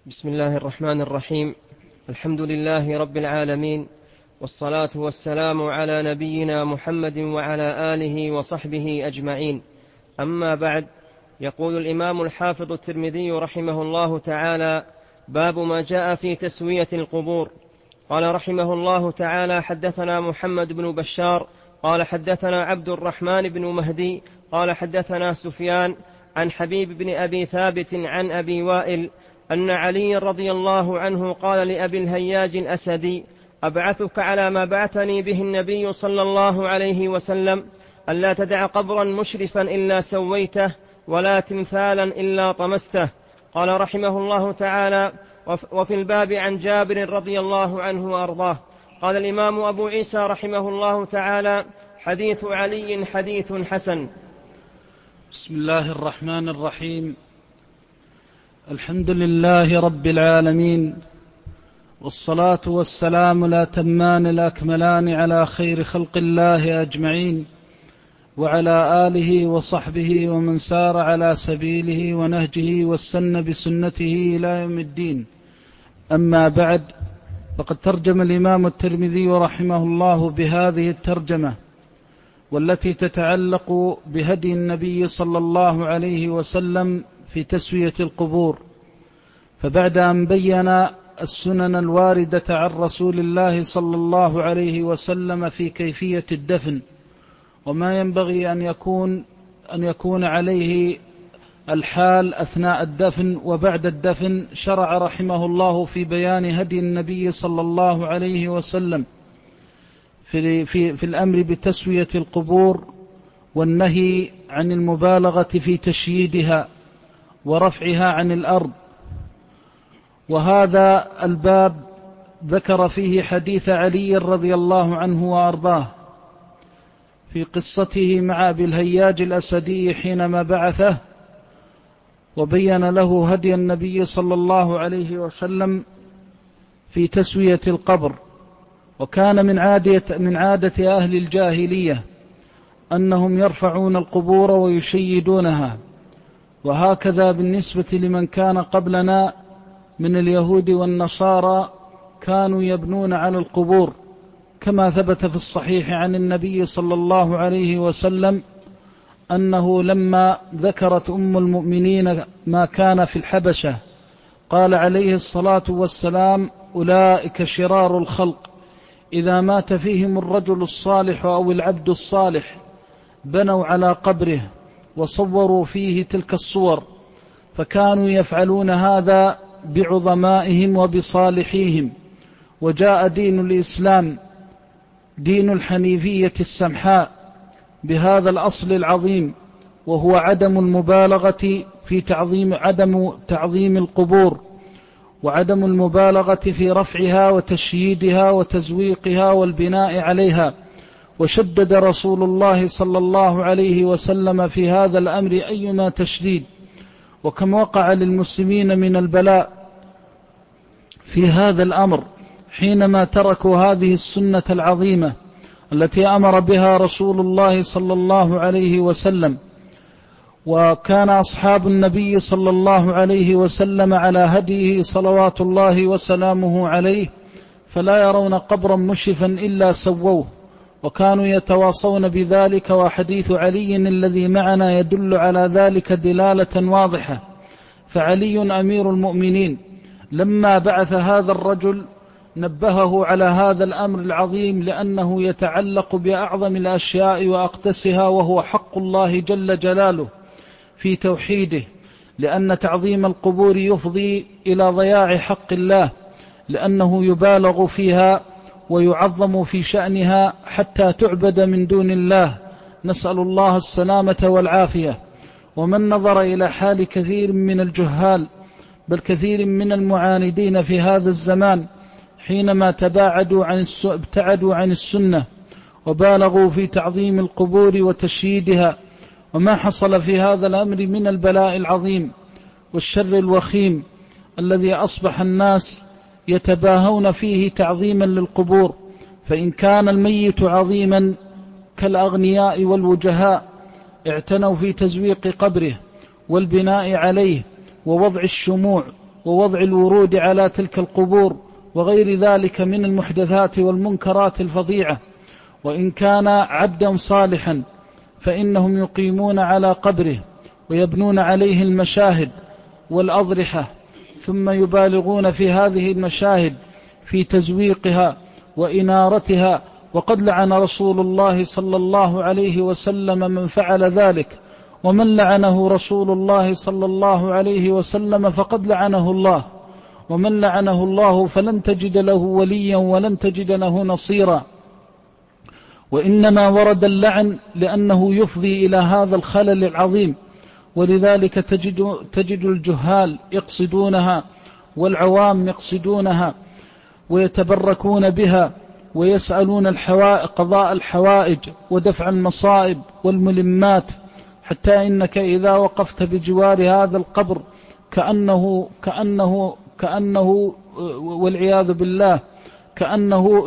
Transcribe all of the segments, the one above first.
بسم الله الرحمن الرحيم. الحمد لله رب العالمين، والصلاة والسلام على نبينا محمد وعلى آله وصحبه أجمعين. أما بعد، يقول الإمام الحافظ الترمذي رحمه الله تعالى: باب ما جاء في تسوية القبور. قال رحمه الله تعالى: حدثنا محمد بن بشار قال حدثنا عبد الرحمن بن مهدي قال حدثنا سفيان عن حبيب بن أبي ثابت عن أبي وائل أن علي رضي الله عنه قال لأبي الهياج الأسدي: أبعثك على ما بعثني به النبي صلى الله عليه وسلم، ألا تدع قبرا مشرفا إلا سويته، ولا تمثالا إلا طمسته. قال رحمه الله تعالى: وفي الباب عن جابر رضي الله عنه وأرضاه. قال الإمام أبو عيسى رحمه الله تعالى: حديث علي حديث حسن. بسم الله الرحمن الرحيم. الحمد لله رب العالمين، والصلاة والسلام الأتمان الأكملان على خير خلق الله أجمعين، وعلى آله وصحبه ومن سار على سبيله ونهجه واستنى بسنته إلى يوم الدين. أما بعد، فقد ترجم الإمام الترمذي رحمه الله بهذه الترجمة، والتي تتعلق بهدي النبي صلى الله عليه وسلم في تسوية القبور. فبعد أن بين السنن الواردة عن رسول الله صلى الله عليه وسلم في كيفية الدفن وما ينبغي أن يكون عليه الحال أثناء الدفن وبعد الدفن، شرع رحمه الله في بيان هدي النبي صلى الله عليه وسلم في الأمر بتسوية القبور، والنهي عن المبالغة في تشييدها ورفعها عن الأرض. وهذا الباب ذكر فيه حديث علي رضي الله عنه وأرضاه في قصته مع أبي الهياج الأسدي حينما بعثه وبين له هدي النبي صلى الله عليه وسلم في تسوية القبر. وكان من عادة أهل الجاهلية أنهم يرفعون القبور ويشيدونها، وهكذا بالنسبة لمن كان قبلنا من اليهود والنصارى كانوا يبنون على القبور، كما ثبت في الصحيح عن النبي صلى الله عليه وسلم أنه لما ذكرت أم المؤمنين ما كان في الحبشة قال عليه الصلاة والسلام: أولئك شرار الخلق، إذا مات فيهم الرجل الصالح أو العبد الصالح بنوا على قبره وصوروا فيه تلك الصور، فكانوا يفعلون هذا بعظمائهم وبصالحيهم. وجاء دين الإسلام دين الحنيفية السمحاء بهذا الأصل العظيم، وهو عدم المبالغة في عدم تعظيم القبور، وعدم المبالغة في رفعها وتشييدها وتزويقها والبناء عليها. وشدد رسول الله صلى الله عليه وسلم في هذا الأمر أيما تشديد. وكم وقع للمسلمين من البلاء في هذا الأمر حينما تركوا هذه السنة العظيمة التي أمر بها رسول الله صلى الله عليه وسلم. وكان أصحاب النبي صلى الله عليه وسلم على هديه صلوات الله وسلامه عليه، فلا يرون قبرا مشرفا إلا سووه، وكانوا يتواصون بذلك. وحديث علي الذي معنا يدل على ذلك دلالة واضحة. فعلي أمير المؤمنين لما بعث هذا الرجل نبهه على هذا الأمر العظيم، لأنه يتعلق بأعظم الأشياء وأقدسها، وهو حق الله جل جلاله في توحيده، لأن تعظيم القبور يفضي إلى ضياع حق الله، لأنه يبالغ فيها ويعظم في شأنها حتى تعبد من دون الله، نسأل الله السلامة والعافية. ومن نظر إلى حال كثير من الجهال بل كثير من المعاندين في هذا الزمان حينما ابتعدوا عن السنة وبالغوا في تعظيم القبور وتشييدها، وما حصل في هذا الأمر من البلاء العظيم والشر الوخيم الذي أصبح الناس يتباهون فيه تعظيما للقبور. فإن كان الميت عظيما كالأغنياء والوجهاء اعتنوا في تزويق قبره والبناء عليه ووضع الشموع ووضع الورود على تلك القبور وغير ذلك من المحدثات والمنكرات الفظيعة. وإن كان عبدا صالحا فإنهم يقيمون على قبره ويبنون عليه المشاهد والأضرحة، ثم يبالغون في هذه المشاهد في تزويقها وإنارتها. وقد لعن رسول الله صلى الله عليه وسلم من فعل ذلك، ومن لعنه رسول الله صلى الله عليه وسلم فقد لعنه الله، ومن لعنه الله فلن تجد له وليا ولن تجد له نصيرا. وإنما ورد اللعن لأنه يفضي إلى هذا الخلل العظيم، ولذلك تجد الجهال يقصدونها والعوام يقصدونها ويتبركون بها ويسألون قضاء الحوائج ودفع المصائب والملمات، حتى إنك إذا وقفت بجوار هذا القبر كأنه والعياذ بالله كأنه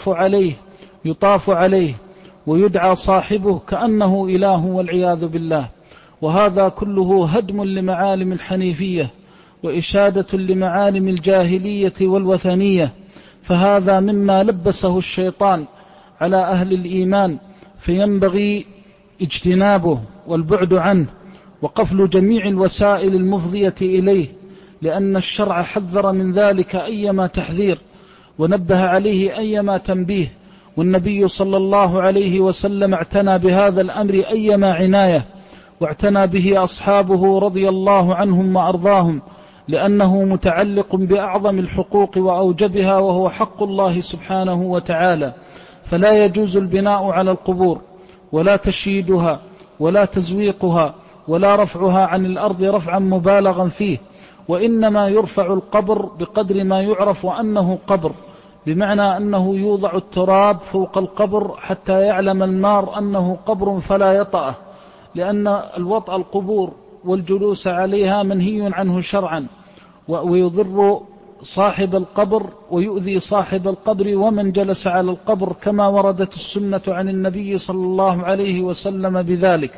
يطاف عليه ويدعى صاحبه كأنه إله والعياذ بالله. وهذا كله هدم لمعالم الحنيفية وإشادة لمعالم الجاهلية والوثنية، فهذا مما لبسه الشيطان على أهل الإيمان، فينبغي اجتنابه والبعد عنه وقفل جميع الوسائل المفضية إليه، لأن الشرع حذر من ذلك أيما تحذير ونبه عليه أيما تنبيه، والنبي صلى الله عليه وسلم اعتنى بهذا الأمر أيما عناية، واعتنى به أصحابه رضي الله عنهم وأرضاهم، لأنه متعلق بأعظم الحقوق وأوجبها، وهو حق الله سبحانه وتعالى. فلا يجوز البناء على القبور ولا تشييدها ولا تزويقها ولا رفعها عن الأرض رفعا مبالغا فيه، وإنما يرفع القبر بقدر ما يعرف أنه قبر، بمعنى أنه يوضع التراب فوق القبر حتى يعلم المار أنه قبر فلا يطأه، لأن الوطأ القبور والجلوس عليها منهي عنه شرعا، ويضر صاحب القبر ويؤذي صاحب القبر ومن جلس على القبر، كما وردت السنة عن النبي صلى الله عليه وسلم بذلك.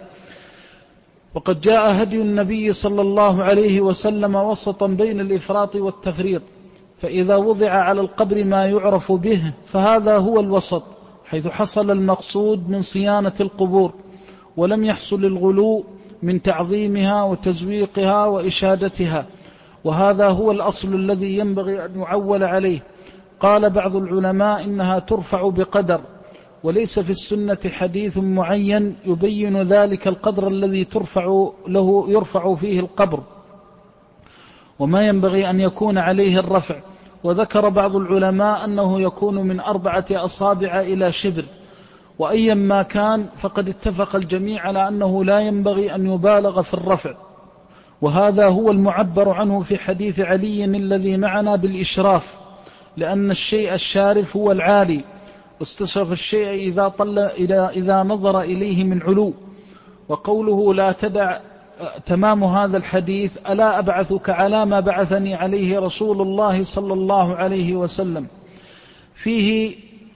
وقد جاء هدي النبي صلى الله عليه وسلم وسطا بين الإفراط والتفريط، فإذا وضع على القبر ما يعرف به فهذا هو الوسط، حيث حصل المقصود من صيانة القبور، ولم يحصل الغلو من تعظيمها وتزويقها وإشادتها، وهذا هو الأصل الذي ينبغي أن يعول عليه. قال بعض العلماء إنها ترفع بقدر، وليس في السنة حديث معين يبين ذلك القدر الذي يرفع فيه القبر وما ينبغي أن يكون عليه الرفع. وذكر بعض العلماء أنه يكون من 4 أصابع إلى شبر، وأيا ما كان فقد اتفق الجميع على أنه لا ينبغي أن يبالغ في الرفع، وهذا هو المعبر عنه في حديث علي الذي معنا بالإشراف، لأن الشيء الشارف هو العالي، واستشرف الشيء إذا نظر إليه من علو. وقوله لا تدع تمام هذا الحديث ألا أبعثك على ما بعثني عليه رسول الله صلى الله عليه وسلم، فيه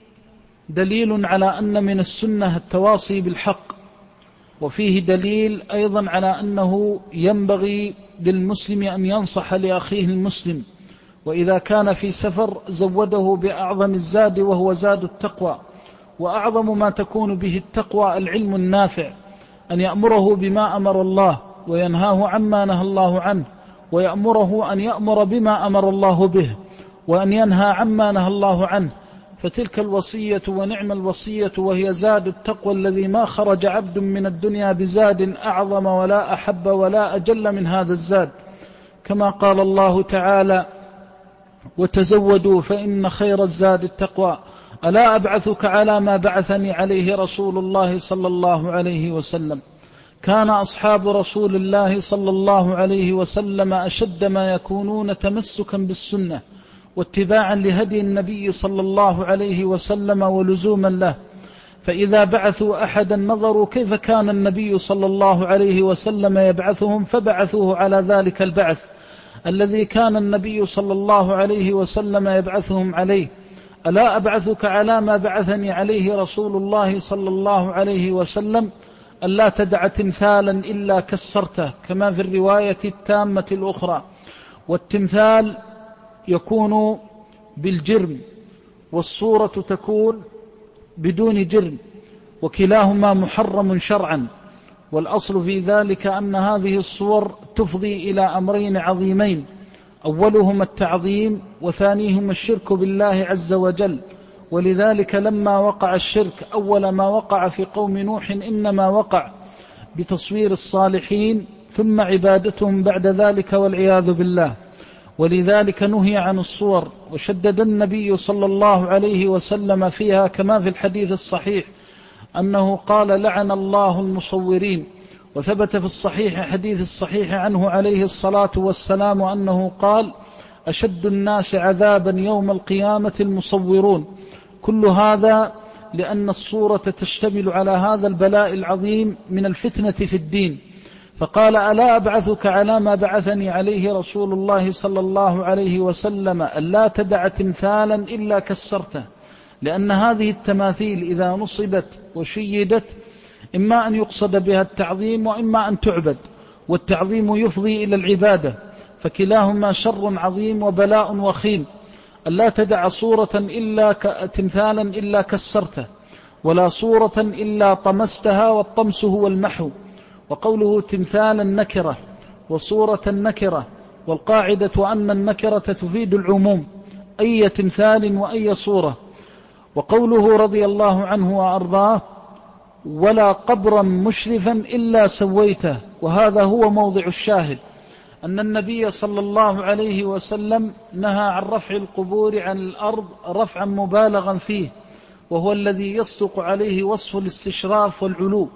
دليل على أن من السنة التواصي بالحق، وفيه دليل أيضا على أنه ينبغي للمسلم أن ينصح لأخيه المسلم، وإذا كان في سفر زوده بأعظم الزاد وهو زاد التقوى، وأعظم ما تكون به التقوى العلم النافع، أن يأمره بما أمر الله وينهاه عما نهى الله عنه، ويأمره أن يأمر بما أمر الله به وأن ينهى عما نهى الله عنه، فتلك الوصية ونعم الوصية، وهي زاد التقوى الذي ما خرج عبد من الدنيا بزاد أعظم ولا أحب ولا أجل من هذا الزاد، كما قال الله تعالى وتزودوا فإن خير الزاد التقوى، ألا أبعثك على ما بعثني عليه رسول الله صلى الله عليه وسلم. كان أصحاب رسول الله صلى الله عليه وسلم أشد ما يكونون تمسكا بالسنة واتباعا لهدي النبي صلى الله عليه وسلم ولزوما له، فإذا بعثوا أحدا نظروا كيف كان النبي صلى الله عليه وسلم يبعثهم فبعثوه على ذلك البعث الذي كان النبي صلى الله عليه وسلم يبعثهم عليه. ألا أبعثك على ما بعثني عليه رسول الله صلى الله عليه وسلم، ألا تدع تمثالا إلا كسرته، كما في الرواية التامة الأخرى. والتمثال يكون بالجرم والصورة تكون بدون جرم، وكلاهما محرم شرعا. والأصل في ذلك أن هذه الصور تفضي إلى أمرين عظيمين: أولهما التعظيم، وثانيهما الشرك بالله عز وجل. ولذلك لما وقع الشرك أول ما وقع في قوم نوح إنما وقع بتصوير الصالحين ثم عبادتهم بعد ذلك والعياذ بالله. ولذلك نهي عن الصور، وشدد النبي صلى الله عليه وسلم فيها كما في الحديث الصحيح أنه قال: لعن الله المصورين. وثبت في الصحيح حديث الصحيح عنه عليه الصلاة والسلام أنه قال: أشد الناس عذابا يوم القيامة المصورون. كل هذا لأن الصورة تشتمل على هذا البلاء العظيم من الفتنة في الدين. فقال: ألا أبعثك على ما بعثني عليه رسول الله صلى الله عليه وسلم: ألا تدع تمثالا إلا كسرته. لأن هذه التماثيل إذا نصبت وشيدت إما أن يقصد بها التعظيم وإما أن تعبد، والتعظيم يفضي إلى العبادة، فكلاهما شر عظيم وبلاء وخيم. ألا تدع صورة إلا تمثالا إلا كسرته، ولا صورة إلا طمستها، والطمس هو المحو. وقوله تمثالا نكرة وصورة نكرة، والقاعدة أن النكرة تفيد العموم، أي تمثال وأي صورة. وقوله رضي الله عنه وأرضاه: ولا قبرا مشرفا إلا سويته. وهذا هو موضع الشاهد، أن النبي صلى الله عليه وسلم نهى عن رفع القبور عن الأرض رفعا مبالغا فيه، وهو الذي يصدق عليه وصف الاستشراف والعلو.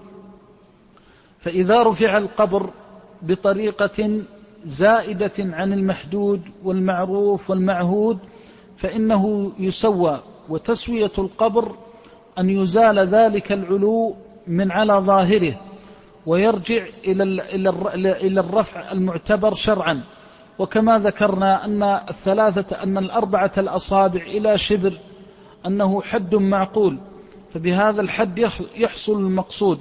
فإذا رفع القبر بطريقة زائدة عن المحدود والمعروف والمعهود فإنه يسوى. وتسوية القبر أن يزال ذلك العلو من على ظاهره ويرجع إلى الرفع المعتبر شرعا. وكما ذكرنا أن الأربعة الأصابع إلى شبر أنه حد معقول، فبهذا الحد يحصل المقصود.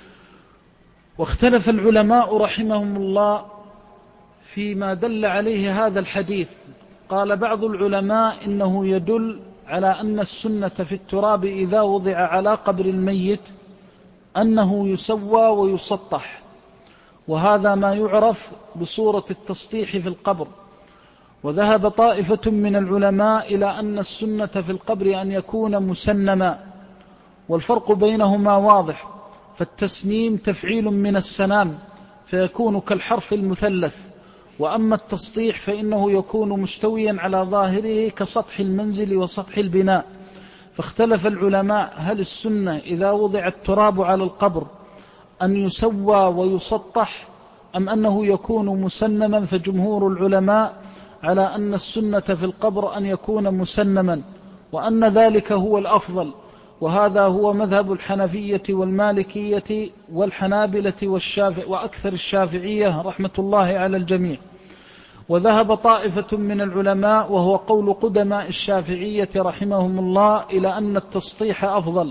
واختلف العلماء رحمهم الله فيما دل عليه هذا الحديث. قال بعض العلماء إنه يدل على أن السنة في التراب إذا وضع على قبر الميت أنه يسوى ويسطح، وهذا ما يعرف بصورة التسطيح في القبر. وذهب طائفة من العلماء إلى أن السنة في القبر أن يكون مسنما، والفرق بينهما واضح. فالتسنيم تفعيل من السنام فيكون كالحرف المثلث، وأما التسطيح فإنه يكون مستويا على ظاهره كسطح المنزل وسطح البناء. فاختلف العلماء هل السنة إذا وضع التراب على القبر أن يسوى ويسطح أم أنه يكون مسنما. فجمهور العلماء على أن السنة في القبر أن يكون مسنما، وأن ذلك هو الأفضل. وهذا هو مذهب الحنفية والمالكية والحنابلة وأكثر الشافعية رحمة الله على الجميع. وذهب طائفة من العلماء وهو قول قدماء الشافعية رحمهم الله إلى أن التسطيح أفضل.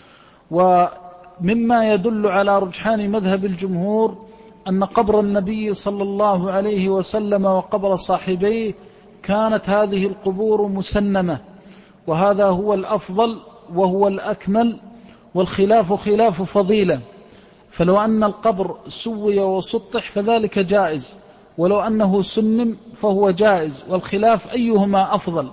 ومما يدل على رجحان مذهب الجمهور أن قبر النبي صلى الله عليه وسلم وقبر صاحبيه كانت هذه القبور مسنمة، وهذا هو الأفضل وهو الأكمل، والخلاف خلاف فضيلة. فلو أن القبر سوي وسطح فذلك جائز، ولو أنه سنم فهو جائز، والخلاف أيهما أفضل.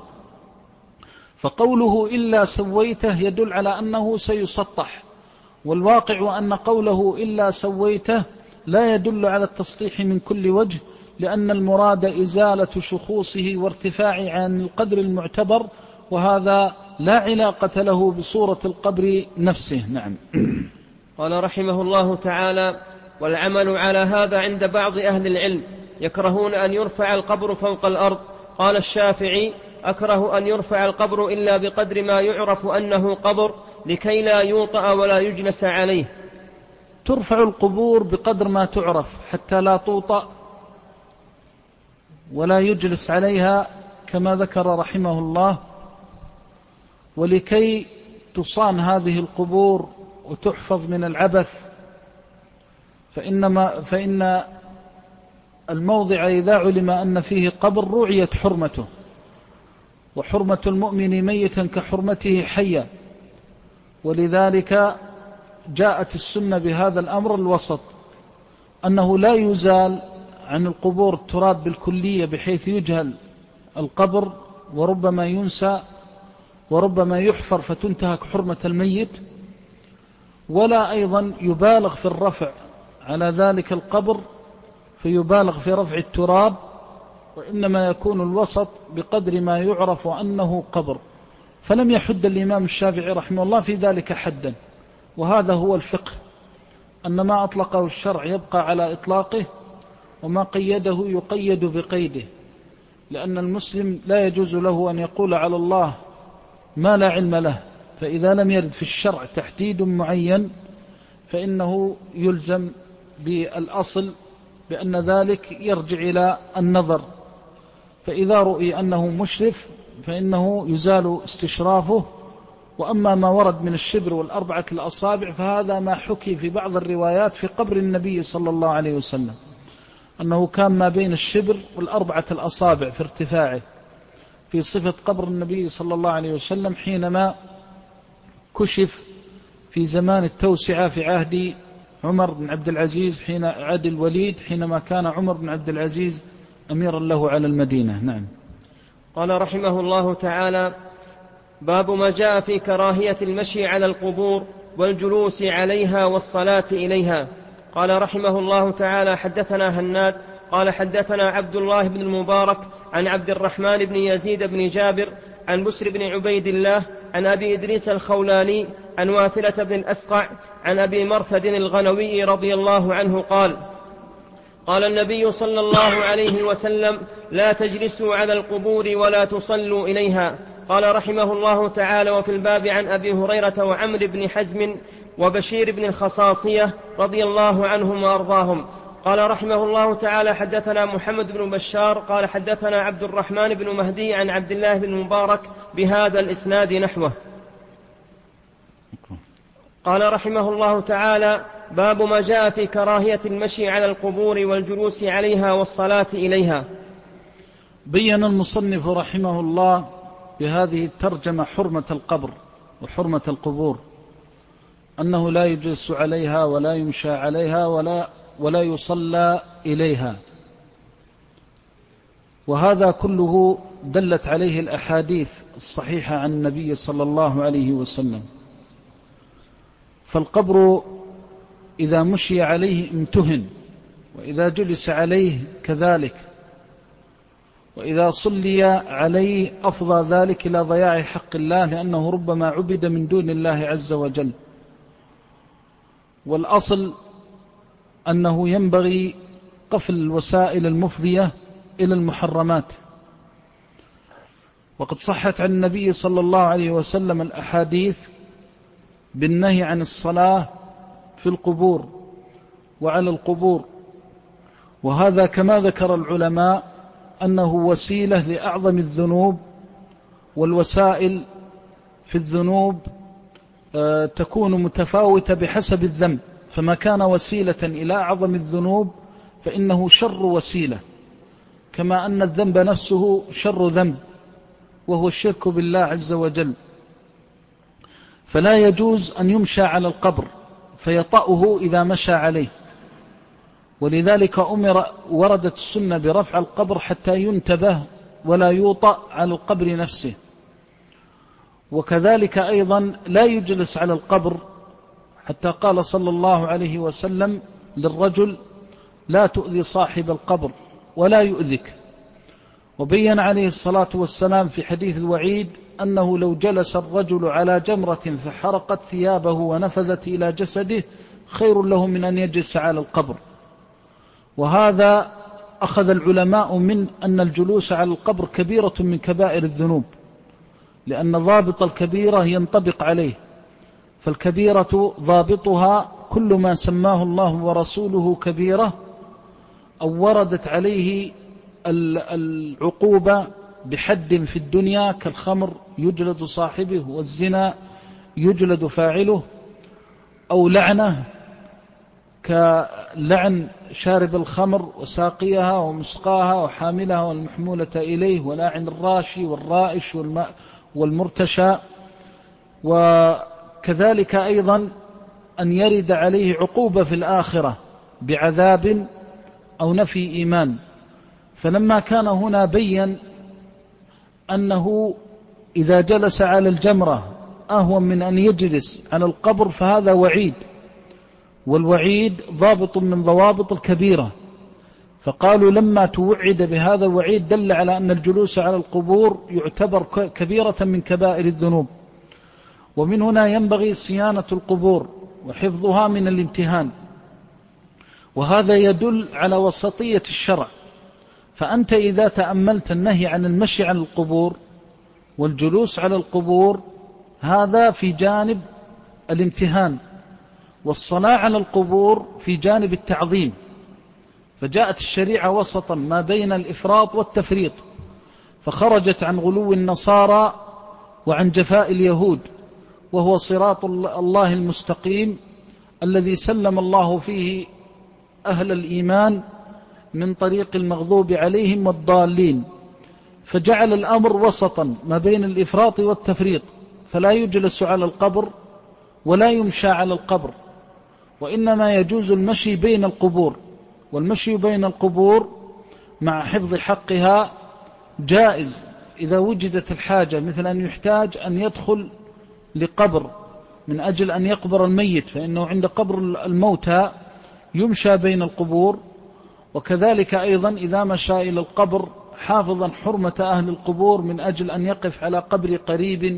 فقوله إلا سويته يدل على أنه سيسطح، والواقع أن قوله إلا سويته لا يدل على التسطيح من كل وجه، لأن المراد إزالة شخوصه وارتفاع عن القدر المعتبر، وهذا لا علاقة له بصورة القبر نفسه. نعم. قال رحمه الله تعالى: والعمل على هذا عند بعض أهل العلم يكرهون أن يرفع القبر فوق الأرض. قال الشافعي: أكره أن يرفع القبر إلا بقدر ما يعرف أنه قبر لكي لا يوطأ ولا يجلس عليه. ترفع القبور بقدر ما تعرف حتى لا توطأ ولا يجلس عليها كما ذكر رحمه الله. ولكي تصان هذه القبور وتحفظ من العبث فإن الموضع إذا علم أن فيه قبر رعيت حرمته، وحرمة المؤمن ميتا كحرمته حيا، ولذلك جاءت السنة بهذا الأمر الوسط، أنه لا يزال عن القبور التراب بالكلية بحيث يجهل القبر وربما ينسى وربما يحفر فتنتهك حرمة الميت، ولا أيضا يبالغ في الرفع على ذلك القبر فيبالغ في رفع التراب، وإنما يكون الوسط بقدر ما يعرف أنه قبر. فلم يحد الإمام الشافعي رحمه الله في ذلك حدا، وهذا هو الفقه، أن ما أطلقه الشرع يبقى على إطلاقه، وما قيده يقيد بقيده، لأن المسلم لا يجوز له أن يقول على الله ما لا علم له، فإذا لم يرد في الشرع تحديد معين فإنه يلزم بالأصل بأن ذلك يرجع إلى النظر، فإذا رؤي أنه مشرف فإنه يزال استشرافه. وأما ما ورد من الشبر والأربعة الأصابع فهذا ما حكي في بعض الروايات في قبر النبي صلى الله عليه وسلم، أنه كان ما بين الشبر والأربعة الأصابع في ارتفاعه، في صفة قبر النبي صلى الله عليه وسلم حينما كشف في زمان التوسعة في عهد عمر بن عبد العزيز، حين عاد الوليد، حينما كان عمر بن عبد العزيز أميرا له على المدينة. نعم. قال رحمه الله تعالى: باب ما جاء في كراهية المشي على القبور والجلوس عليها والصلاة إليها. قال رحمه الله تعالى: حدثنا هناد قال حدثنا عبد الله بن المبارك عن عبد الرحمن بن يزيد بن جابر عن بسر بن عبيد الله عن أبي إدريس الخولاني عن واثلة بن الأسقع عن أبي مرثد الغنوي رضي الله عنه قال: قال النبي صلى الله عليه وسلم: لا تجلسوا على القبور ولا تصلوا إليها. قال رحمه الله تعالى: وفي الباب عن أبي هريرة وعمر بن حزم وبشير بن الخصاصية رضي الله عنهم وأرضاهم. قال رحمه الله تعالى: حدثنا محمد بن بشار قال حدثنا عبد الرحمن بن مهدي عن عبد الله بن مبارك بهذا الإسناد نحوه. قال رحمه الله تعالى: باب ما جاء في كراهية المشي على القبور والجلوس عليها والصلاة إليها. بين المصنف رحمه الله بهذه الترجمة حرمة القبر وحرمة القبور، أنه لا يجلس عليها ولا يمشى عليها ولا يصلى إليها، وهذا كله دلت عليه الأحاديث الصحيحة عن النبي صلى الله عليه وسلم. فالقبر إذا مشي عليه امتهن، وإذا جلس عليه كذلك، وإذا صلي عليه أفضى ذلك إلى ضياع حق الله، لأنه ربما عبد من دون الله عز وجل. والأصل أنه ينبغي قفل الوسائل المفضية إلى المحرمات، وقد صحت عن النبي صلى الله عليه وسلم الأحاديث بالنهي عن الصلاة في القبور وعلى القبور، وهذا كما ذكر العلماء أنه وسيلة لأعظم الذنوب، والوسائل في الذنوب تكون متفاوتة بحسب الذنب، فما كان وسيلة إلى أعظم الذنوب فإنه شر وسيلة، كما أن الذنب نفسه شر ذنب وهو الشرك بالله عز وجل. فلا يجوز أن يمشى على القبر فيطأه إذا مشى عليه، ولذلك وردت السنة برفع القبر حتى ينتبه ولا يوطأ على القبر نفسه. وكذلك أيضا لا يجلس على القبر، حتى قال صلى الله عليه وسلم للرجل: لا تؤذي صاحب القبر ولا يؤذك. وبين عليه الصلاة والسلام في حديث الوعيد أنه لو جلس الرجل على جمرة فحرقت ثيابه ونفذت إلى جسده خير له من أن يجلس على القبر. وهذا أخذ العلماء من أن الجلوس على القبر كبيرة من كبائر الذنوب، لأن ضابط الكبيرة ينطبق عليه، فالكبيرة ضابطها كل ما سماه الله ورسوله كبيرة أو وردت عليه العقوبة بحد في الدنيا، كالخمر يجلد صاحبه، والزنا يجلد فاعله، أو لعنة، كلعن شارب الخمر وساقيها ومسقاها وحاملها والمحمولة إليه، ولاعن الراشي والرائش والمرتشى. وكذلك أيضا أن يرد عليه عقوبة في الآخرة بعذاب أو نفي إيمان. فلما كان هنا بين أنه إذا جلس على الجمرة أهون من أن يجلس على القبر، فهذا وعيد، والوعيد ضابط من ضوابط الكبيرة. فقالوا لما توعد بهذا الوعيد دل على أن الجلوس على القبور يعتبر كبيرة من كبائر الذنوب. ومن هنا ينبغي صيانة القبور وحفظها من الامتهان، وهذا يدل على وسطية الشرع. فأنت إذا تأملت النهي عن المشي على القبور والجلوس على القبور، هذا في جانب الامتهان، والصلاة على القبور في جانب التعظيم. فجاءت الشريعة وسطا ما بين الإفراط والتفريط، فخرجت عن غلو النصارى وعن جفاء اليهود، وهو صراط الله المستقيم الذي سلم الله فيه أهل الإيمان من طريق المغضوب عليهم والضالين. فجعل الأمر وسطا ما بين الإفراط والتفريط، فلا يجلس على القبر ولا يمشى على القبر، وإنما يجوز المشي بين القبور. والمشي بين القبور مع حفظ حقها جائز إذا وجدت الحاجة، مثل أن يحتاج أن يدخل لقبر من أجل أن يقبر الميت، فإنه عند قبر الموتى يمشى بين القبور. وكذلك أيضا إذا مشى إلى القبر حافظا حرمة أهل القبور من أجل أن يقف على قبر قريب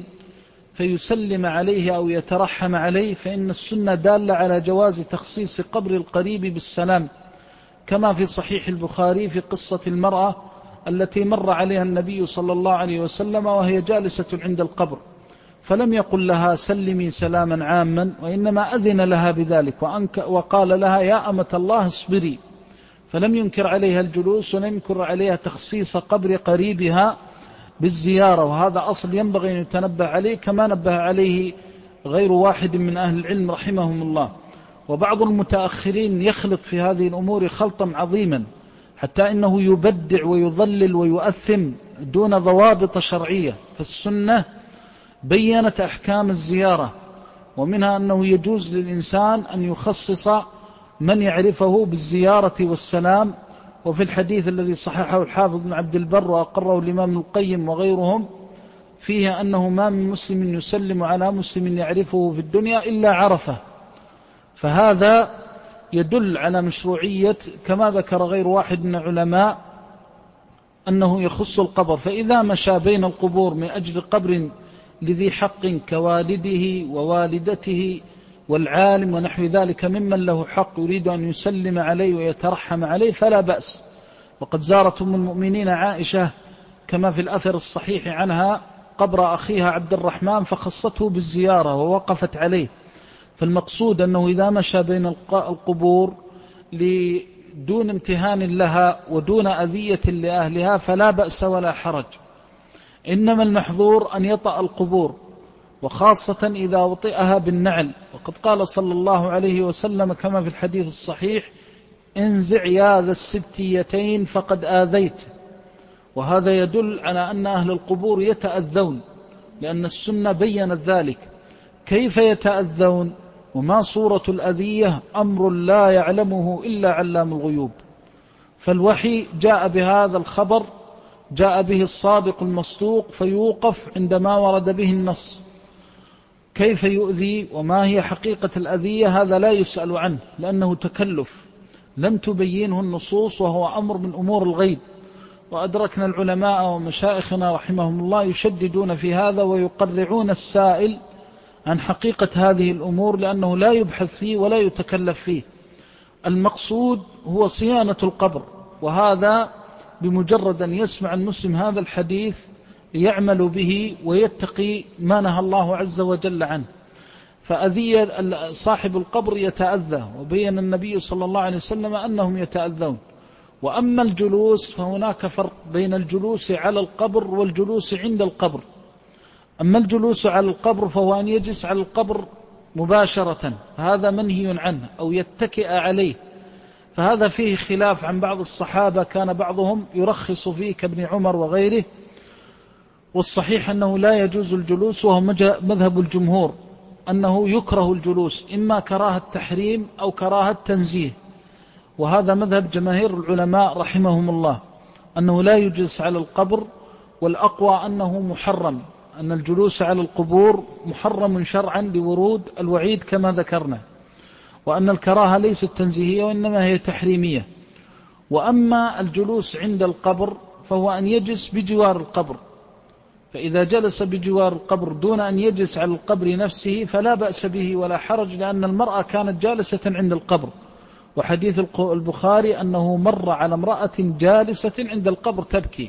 فيسلم عليه أو يترحم عليه، فإن السنة دالة على جواز تخصيص قبر القريب بالسلام، كما في صحيح البخاري في قصة المرأة التي مر عليها النبي صلى الله عليه وسلم وهي جالسة عند القبر، فلم يقل لها سلمي سلاما عاما، وإنما أذن لها بذلك وقال لها يا أمة الله اصبري، فلم ينكر عليها الجلوس ولم ينكر عليها تخصيص قبر قريبها بالزيارة. وهذا أصل ينبغي أن يتنبه عليه، كما نبه عليه غير واحد من أهل العلم رحمهم الله. وبعض المتأخرين يخلط في هذه الأمور خلطا عظيما، حتى إنه يبدع ويضلل ويؤثم دون ضوابط شرعية. فالسنة بيّنت أحكام الزيارة، ومنها أنه يجوز للإنسان أن يخصص من يعرفه بالزيارة والسلام. وفي الحديث الذي صححه الحافظ بن عبد البر وأقره الإمام ابن القيم وغيرهم فيه أنه ما من مسلم يسلم على مسلم يعرفه في الدنيا إلا عرفه. فهذا يدل على مشروعية، كما ذكر غير واحد من العلماء، أنه يخص القبر. فإذا مشى بين القبور من أجل قبر لذي حق كوالده ووالدته والعالم ونحو ذلك ممن له حق يريد أن يسلم عليه ويترحم عليه فلا بأس. وقد زارت أم المؤمنين عائشة كما في الأثر الصحيح عنها قبر أخيها عبد الرحمن فخصته بالزيارة ووقفت عليه. فالمقصود أنه إذا مشى بين القبور دون امتهان لها ودون أذية لأهلها فلا بأس ولا حرج. إنما المحظور أن يطأ القبور، وخاصة إذا وطئها بالنعل. وقد قال صلى الله عليه وسلم كما في الحديث الصحيح انزع يا ذا السبتيتين فقد آذيت. وهذا يدل على أن أهل القبور يتأذون، لأن السنة بيّنت ذلك. كيف يتأذون وما صورة الأذية؟ أمر لا يعلمه إلا علام الغيوب. فالوحي جاء بهذا الخبر، جاء به الصادق المصدوق، فيوقف عندما ورد به النص. كيف يؤذي وما هي حقيقة الأذية هذا لا يسأل عنه، لأنه تكلف لم تبينه النصوص، وهو أمر من أمور الغيب. وأدركنا العلماء ومشايخنا رحمهم الله يشددون في هذا ويقرعون السائل عن حقيقة هذه الأمور، لأنه لا يبحث فيه ولا يتكلف فيه. المقصود هو صيانة القبر، وهذا بمجرد أن يسمع المسلم هذا الحديث يعمل به ويتقي ما نهى الله عز وجل عنه. فأذية صاحب القبر يتأذى، وبين النبي صلى الله عليه وسلم أنهم يتأذون. وأما الجلوس فهناك فرق بين الجلوس على القبر والجلوس عند القبر. أما الجلوس على القبر فهو أن يجلس على القبر مباشرة هذا منهي عنه، أو يتكئ عليه، فهذا فيه خلاف عن بعض الصحابة، كان بعضهم يرخص فيه كابن عمر وغيره، والصحيح أنه لا يجوز الجلوس، وهو مذهب الجمهور أنه يكره الجلوس، إما كراهة تحريم أو كراهة تنزيه، وهذا مذهب جماهير العلماء رحمهم الله أنه لا يجلس على القبر، والأقوى أنه محرم، أن الجلوس على القبور محرم شرعا لورود الوعيد كما ذكرنا، وأن الكراهة ليست تنزيهية وإنما هي تحريمية. وأما الجلوس عند القبر فهو أن يجلس بجوار القبر، فإذا جلس بجوار القبر دون أن يجلس على القبر نفسه فلا بأس به ولا حرج، لأن المرأة كانت جالسة عند القبر، وحديث البخاري أنه مر على امرأة جالسة عند القبر تبكي،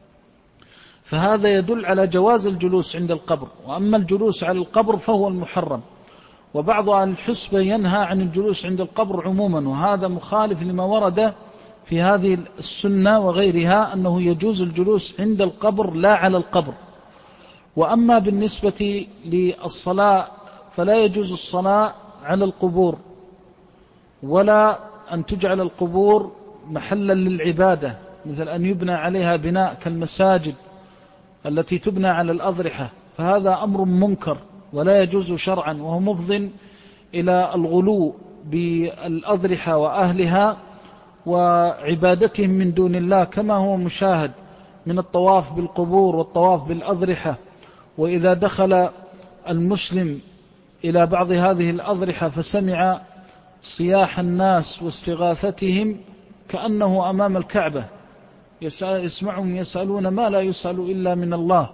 فهذا يدل على جواز الجلوس عند القبر. وأما الجلوس على القبر فهو المحرم، وبعض أهل الحسبة ينهى عن الجلوس عند القبر عموما، وهذا مخالف لما ورد في هذه السنة وغيرها أنه يجوز الجلوس عند القبر لا على القبر. وأما بالنسبة للصلاة فلا يجوز الصلاة على القبور، ولا أن تجعل القبور محلا للعبادة، مثل أن يبنى عليها بناء كالمساجد التي تبنى على الأضرحة، فهذا أمر منكر ولا يجوز شرعا، وهو مفض إلى الغلو بالأضرحة وأهلها وعبادتهم من دون الله، كما هو مشاهد من الطواف بالقبور والطواف بالأضرحة. وإذا دخل المسلم إلى بعض هذه الأضرحة فسمع صياح الناس واستغاثتهم كأنه أمام الكعبة، يسمعهم يسألون ما لا يسأل إلا من الله،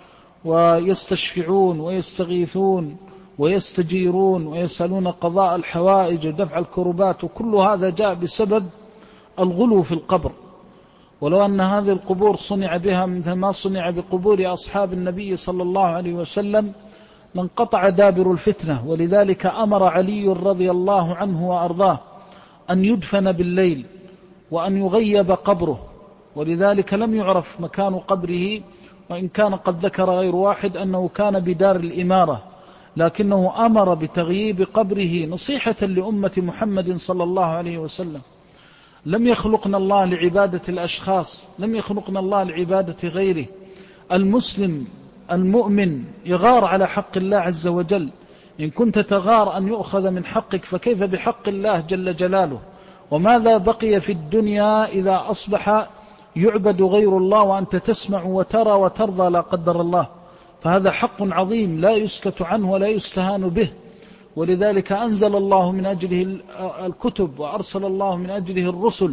ويستشفعون ويستغيثون ويستجيرون ويسألون قضاء الحوائج ودفع الكربات، وكل هذا جاء بسبب الغلو في القبر. ولو أن هذه القبور صنع بها مثل ما صنع بقبور أصحاب النبي صلى الله عليه وسلم لانقطع دابر الفتنة. ولذلك أمر علي رضي الله عنه وأرضاه أن يدفن بالليل وأن يغيب قبره، ولذلك لم يعرف مكان قبره، وإن كان قد ذكر غير واحد أنه كان بدار الإمارة، لكنه أمر بتغييب قبره نصيحة لأمة محمد صلى الله عليه وسلم. لم يخلقنا الله لعبادة الأشخاص، لم يخلقنا الله لعبادة غيره. المسلم المؤمن يغار على حق الله عز وجل، إن كنت تغار أن يؤخذ من حقك فكيف بحق الله جل جلاله؟ وماذا بقي في الدنيا إذا أصبح يعبد غير الله وأنت تسمع وترى وترضى لا قدر الله؟ فهذا حق عظيم لا يسكت عنه ولا يستهان به، ولذلك أنزل الله من أجله الكتب وأرسل الله من أجله الرسل.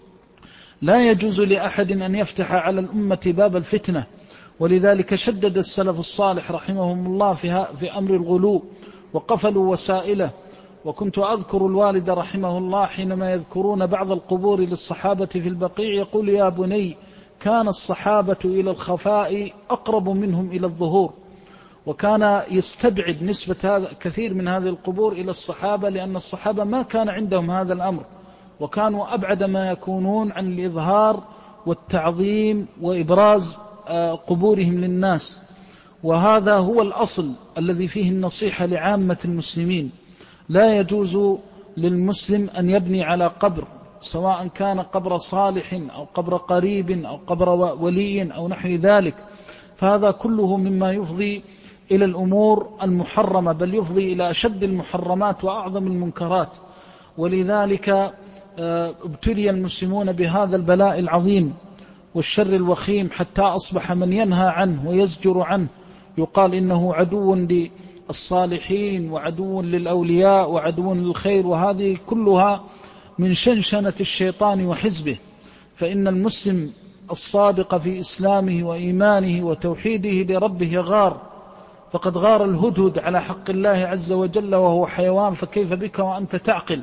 لا يجوز لأحد أن يفتح على الأمة باب الفتنة، ولذلك شدد السلف الصالح رحمهم الله في أمر الغلو وقفلوا وسائله. وكنت أذكر الوالد رحمه الله حينما يذكرون بعض القبور للصحابة في البقيع يقول: يا بني، كان الصحابة إلى الخفاء أقرب منهم إلى الظهور، وكان يستبعد نسبة كثير من هذه القبور إلى الصحابة، لأن الصحابة ما كان عندهم هذا الأمر، وكانوا أبعد ما يكونون عن الإظهار والتعظيم وإبراز قبورهم للناس. وهذا هو الأصل الذي فيه النصيحة لعامة المسلمين. لا يجوز للمسلم أن يبني على قبر، سواء كان قبر صالح أو قبر قريب أو قبر ولي أو نحو ذلك، فهذا كله مما يفضي إلى الأمور المحرمة، بل يفضي إلى أشد المحرمات وأعظم المنكرات. ولذلك ابتلي المسلمون بهذا البلاء العظيم والشر الوخيم، حتى أصبح من ينهى عنه ويزجر عنه يقال إنه عدو للصالحين وعدو للأولياء وعدو للخير، وهذه كلها من شنشنة الشيطان وحزبه. فإن المسلم الصادق في إسلامه وإيمانه وتوحيده لربه غار، فقد غار الهدهد على حق الله عز وجل وهو حيوان، فكيف بك وأنت تعقل؟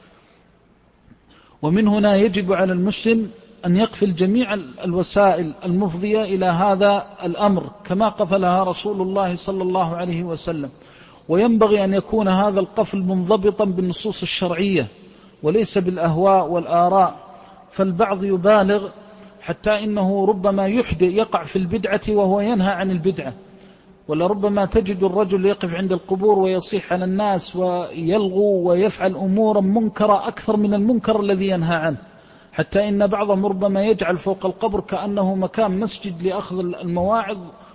ومن هنا يجب على المسلم أن يقفل جميع الوسائل المفضية إلى هذا الأمر كما قفلها رسول الله صلى الله عليه وسلم. وينبغي أن يكون هذا القفل منضبطا بالنصوص الشرعية وليس بالأهواء والآراء، فالبعض يبالغ حتى إنه ربما يقع في البدعة وهو ينهى عن البدعة. ولربما تجد الرجل يقف عند القبور ويصيح على الناس ويلغو ويفعل أمورا منكرة أكثر من المنكر الذي ينهى عنه، حتى إن بعضهم ربما يجعل فوق القبر كأنه مكان مسجد لأخذ المواعظ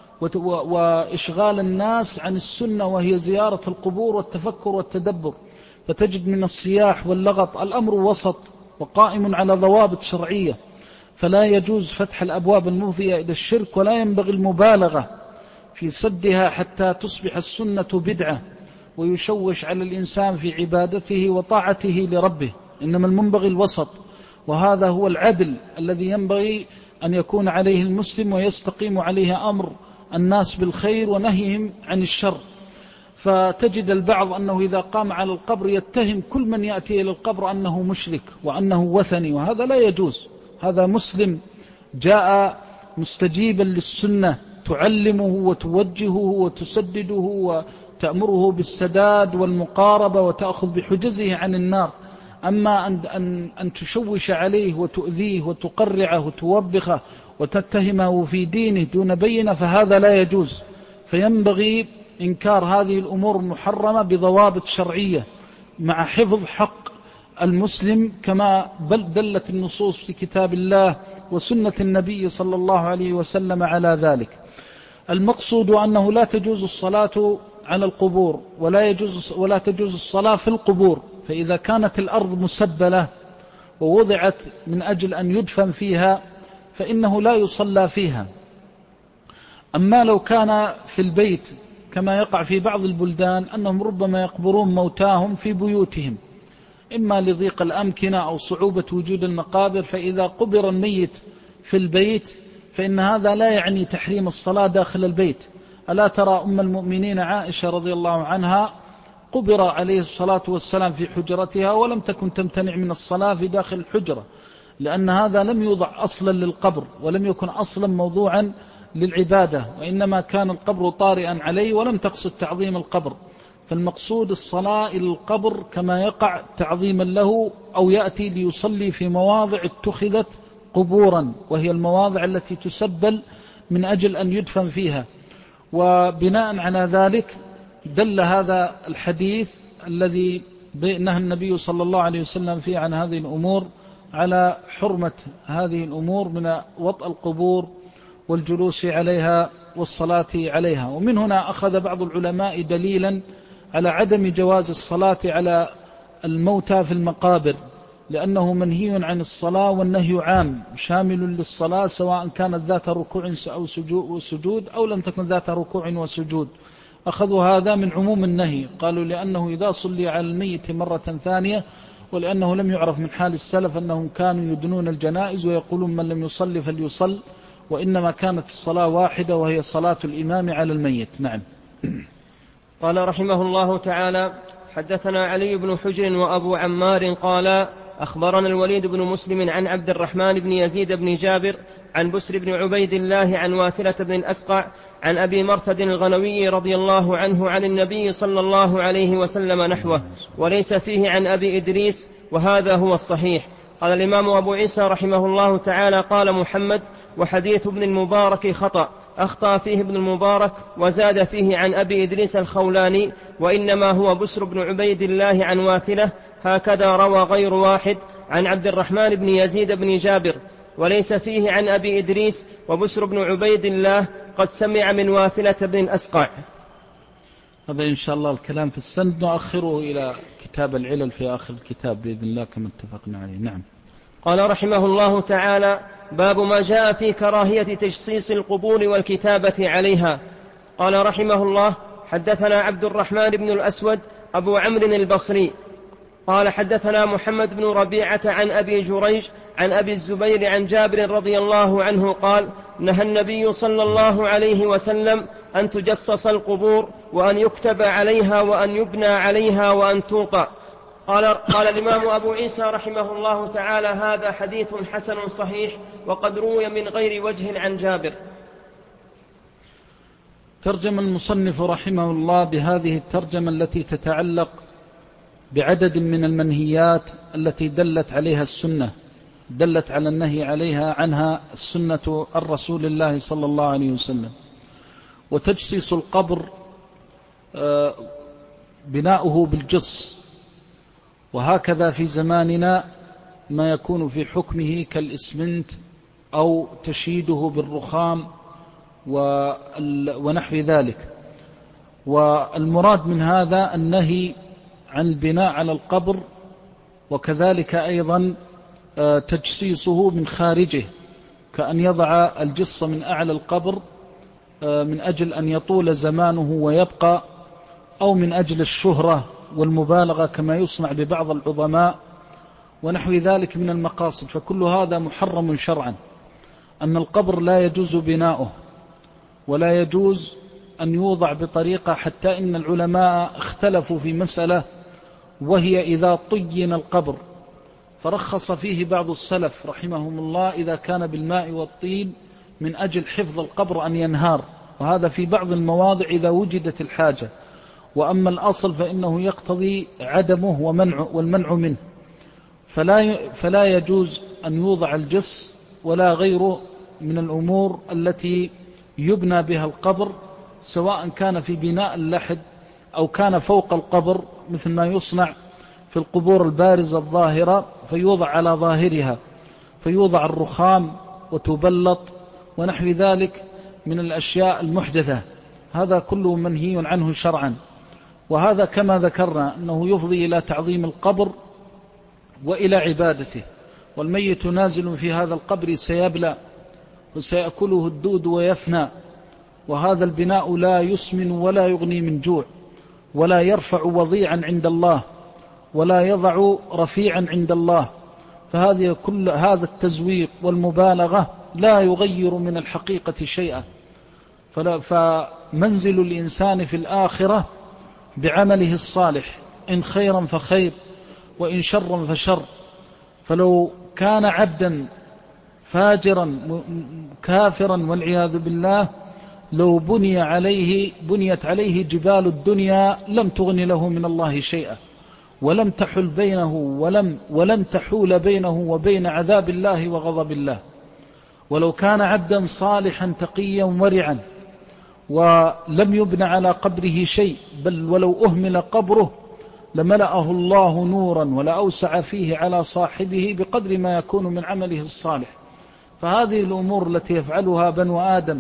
وإشغال الناس عن السنة، وهي زيارة القبور والتفكر والتدبر. فتجد من الصياح واللغط. الأمر وسط وقائم على ضوابط شرعية، فلا يجوز فتح الأبواب المفضية إلى الشرك، ولا ينبغي المبالغة في سدها حتى تصبح السنة بدعة ويشوش على الإنسان في عبادته وطاعته لربه. إنما المنبغي الوسط، وهذا هو العدل الذي ينبغي أن يكون عليه المسلم، ويستقيم عليه أمر الناس بالخير ونهيهم عن الشر. فتجد البعض أنه إذا قام على القبر يتهم كل من يأتي إلى القبر أنه مشرك وأنه وثني، وهذا لا يجوز. هذا مسلم جاء مستجيبا للسنة، تعلمه وتوجهه وتسدده وتأمره بالسداد والمقاربة وتأخذ بحجزه عن النار. أما أن تشوش عليه وتؤذيه وتقرعه وتوبخه وتتهمه في دينه دون بينة، فهذا لا يجوز. فينبغي إنكار هذه الأمور المحرمة بضوابط شرعية مع حفظ حق المسلم، كما دلت النصوص في كتاب الله وسنة النبي صلى الله عليه وسلم على ذلك. المقصود أنه لا تجوز الصلاة على القبور، ولا تجوز الصلاة في القبور. فإذا كانت الأرض مسبلة ووضعت من أجل أن يدفن فيها فإنه لا يصلى فيها. أما لو كان في البيت كما يقع في بعض البلدان أنهم ربما يقبرون موتاهم في بيوتهم، إما لضيق الأمكنة أو صعوبة وجود المقابر، فإذا قبر الميت في البيت فإن هذا لا يعني تحريم الصلاة داخل البيت. ألا ترى أم المؤمنين عائشة رضي الله عنها قبر عليه الصلاة والسلام في حجرتها ولم تكن تمتنع من الصلاة في داخل الحجرة، لأن هذا لم يوضع أصلا للقبر ولم يكن أصلا موضوعا للعبادة، وإنما كان القبر طارئا عليه ولم تقصد تعظيم القبر. فالمقصود الصلاة إلى القبر كما يقع تعظيما له، أو يأتي ليصلي في مواضع اتخذت قبورا، وهي المواضع التي تسبل من أجل أن يدفن فيها. وبناء على ذلك دل هذا الحديث الذي نهى النبي صلى الله عليه وسلم فيه عن هذه الأمور على حرمة هذه الأمور من وطأ القبور والجلوس عليها والصلاة عليها. ومن هنا أخذ بعض العلماء دليلا على عدم جواز الصلاة على الموتى في المقابر، لأنه منهي عن الصلاة، والنهي عام شامل للصلاة سواء كانت ذات ركوع أو سجود أو لم تكن ذات ركوع وسجود. أخذوا هذا من عموم النهي، قالوا لأنه إذا صلي على الميت مرة ثانية، ولأنه لم يعرف من حال السلف أنهم كانوا يدنون الجنائز ويقولون من لم يصلي فليصل، وإنما كانت الصلاة واحدة وهي صلاة الإمام على الميت. نعم. قال رحمه الله تعالى: حدثنا علي بن حجر وأبو عمار قال أخبرنا الوليد بن مسلم عن عبد الرحمن بن يزيد بن جابر عن بسر بن عبيد الله عن واثلة بن الأسقع عن أبي مرثد الغنوي رضي الله عنه عن النبي صلى الله عليه وسلم نحوه، وليس فيه عن أبي إدريس، وهذا هو الصحيح. قال الإمام أبو عيسى رحمه الله تعالى: قال محمد: وحديث ابن المبارك خطأ، أخطأ فيه ابن المبارك وزاد فيه عن أبي إدريس الخولاني، وإنما هو بسر بن عبيد الله عن واثلة، هكذا روى غير واحد عن عبد الرحمن بن يزيد بن جابر، وليس فيه عن أبي إدريس، وبسر بن عبيد الله قد سمع من واثلة بن الأسقع. هذا إن شاء الله الكلام في السند نؤخره إلى كتاب العلل في آخر الكتاب بإذن الله كما اتفقنا عليه. نعم. قال رحمه الله تعالى: باب ما جاء في كراهية تجصيص القبور والكتابة عليها. قال رحمه الله: حدثنا عبد الرحمن بن الأسود أبو عمرو البصري قال حدثنا محمد بن ربيعة عن أبي جريج عن أبي الزبير عن جابر رضي الله عنه قال: نهى النبي صلى الله عليه وسلم أن تجصص القبور، وأن يكتب عليها، وأن يبنى عليها، وأن توطأ. قال الإمام أبو عيسى رحمه الله تعالى: هذا حديث حسن صحيح، وقد روي من غير وجه عن جابر. ترجم المصنف رحمه الله بهذه الترجمة التي تتعلق بعدد من المنهيات التي دلت عليها السنة، دلت على النهي عليها عنها السنة الرسول الله صلى الله عليه وسلم. وتجسيس القبر بناؤه بالجص، وهكذا في زماننا ما يكون في حكمه كالإسمنت أو تشييده بالرخام ونحو ذلك. والمراد من هذا النهي عن البناء على القبر، وكذلك أيضا تجسيسه من خارجه، كأن يضع الجص من أعلى القبر من أجل أن يطول زمانه ويبقى، أو من أجل الشهرة والمبالغة كما يصنع ببعض العظماء ونحو ذلك من المقاصد. فكل هذا محرم شرعا، أن القبر لا يجوز بناؤه ولا يجوز أن يوضع بطريقة، حتى إن العلماء اختلفوا في مسألة، وهي إذا طين القبر فرخص فيه بعض السلف رحمهم الله إذا كان بالماء والطين من أجل حفظ القبر أن ينهار، وهذا في بعض المواضع إذا وجدت الحاجة، وأما الأصل فإنه يقتضي عدمه والمنع منه. فلا يجوز أن يوضع الجص ولا غيره من الأمور التي يبنى بها القبر، سواء كان في بناء اللحد أو كان فوق القبر، مثل ما يصنع في القبور البارزة الظاهرة، فيوضع على ظاهرها فيوضع الرخام وتبلط ونحو ذلك من الأشياء المحدثة. هذا كله منهي عنه شرعا، وهذا كما ذكرنا أنه يفضي إلى تعظيم القبر وإلى عبادته، والميت نازل في هذا القبر سيبلى وسيأكله الدود ويفنى، وهذا البناء لا يسمن ولا يغني من جوع، ولا يرفع وضيعا عند الله، ولا يضع رفيعا عند الله. فهذه كل هذا التزويق والمبالغة لا يغير من الحقيقة شيئا. فمنزل الإنسان في الآخرة بعمله الصالح، إن خيرا فخير وإن شرا فشر. فلو كان عبدا فاجرا كافرا والعياذ بالله، لو بنيت عليه جبال الدنيا لم تغن له من الله شيئا، ولم تحل بينه ولن تحول بينه وبين عذاب الله وغضب الله. ولو كان عبدا صالحا تقيا ورعا ولم يبن على قبره شيء، بل ولو أهمل قبره لملأه الله نورا ولأوسع فيه على صاحبه بقدر ما يكون من عمله الصالح. فهذه الأمور التي يفعلها بنو آدم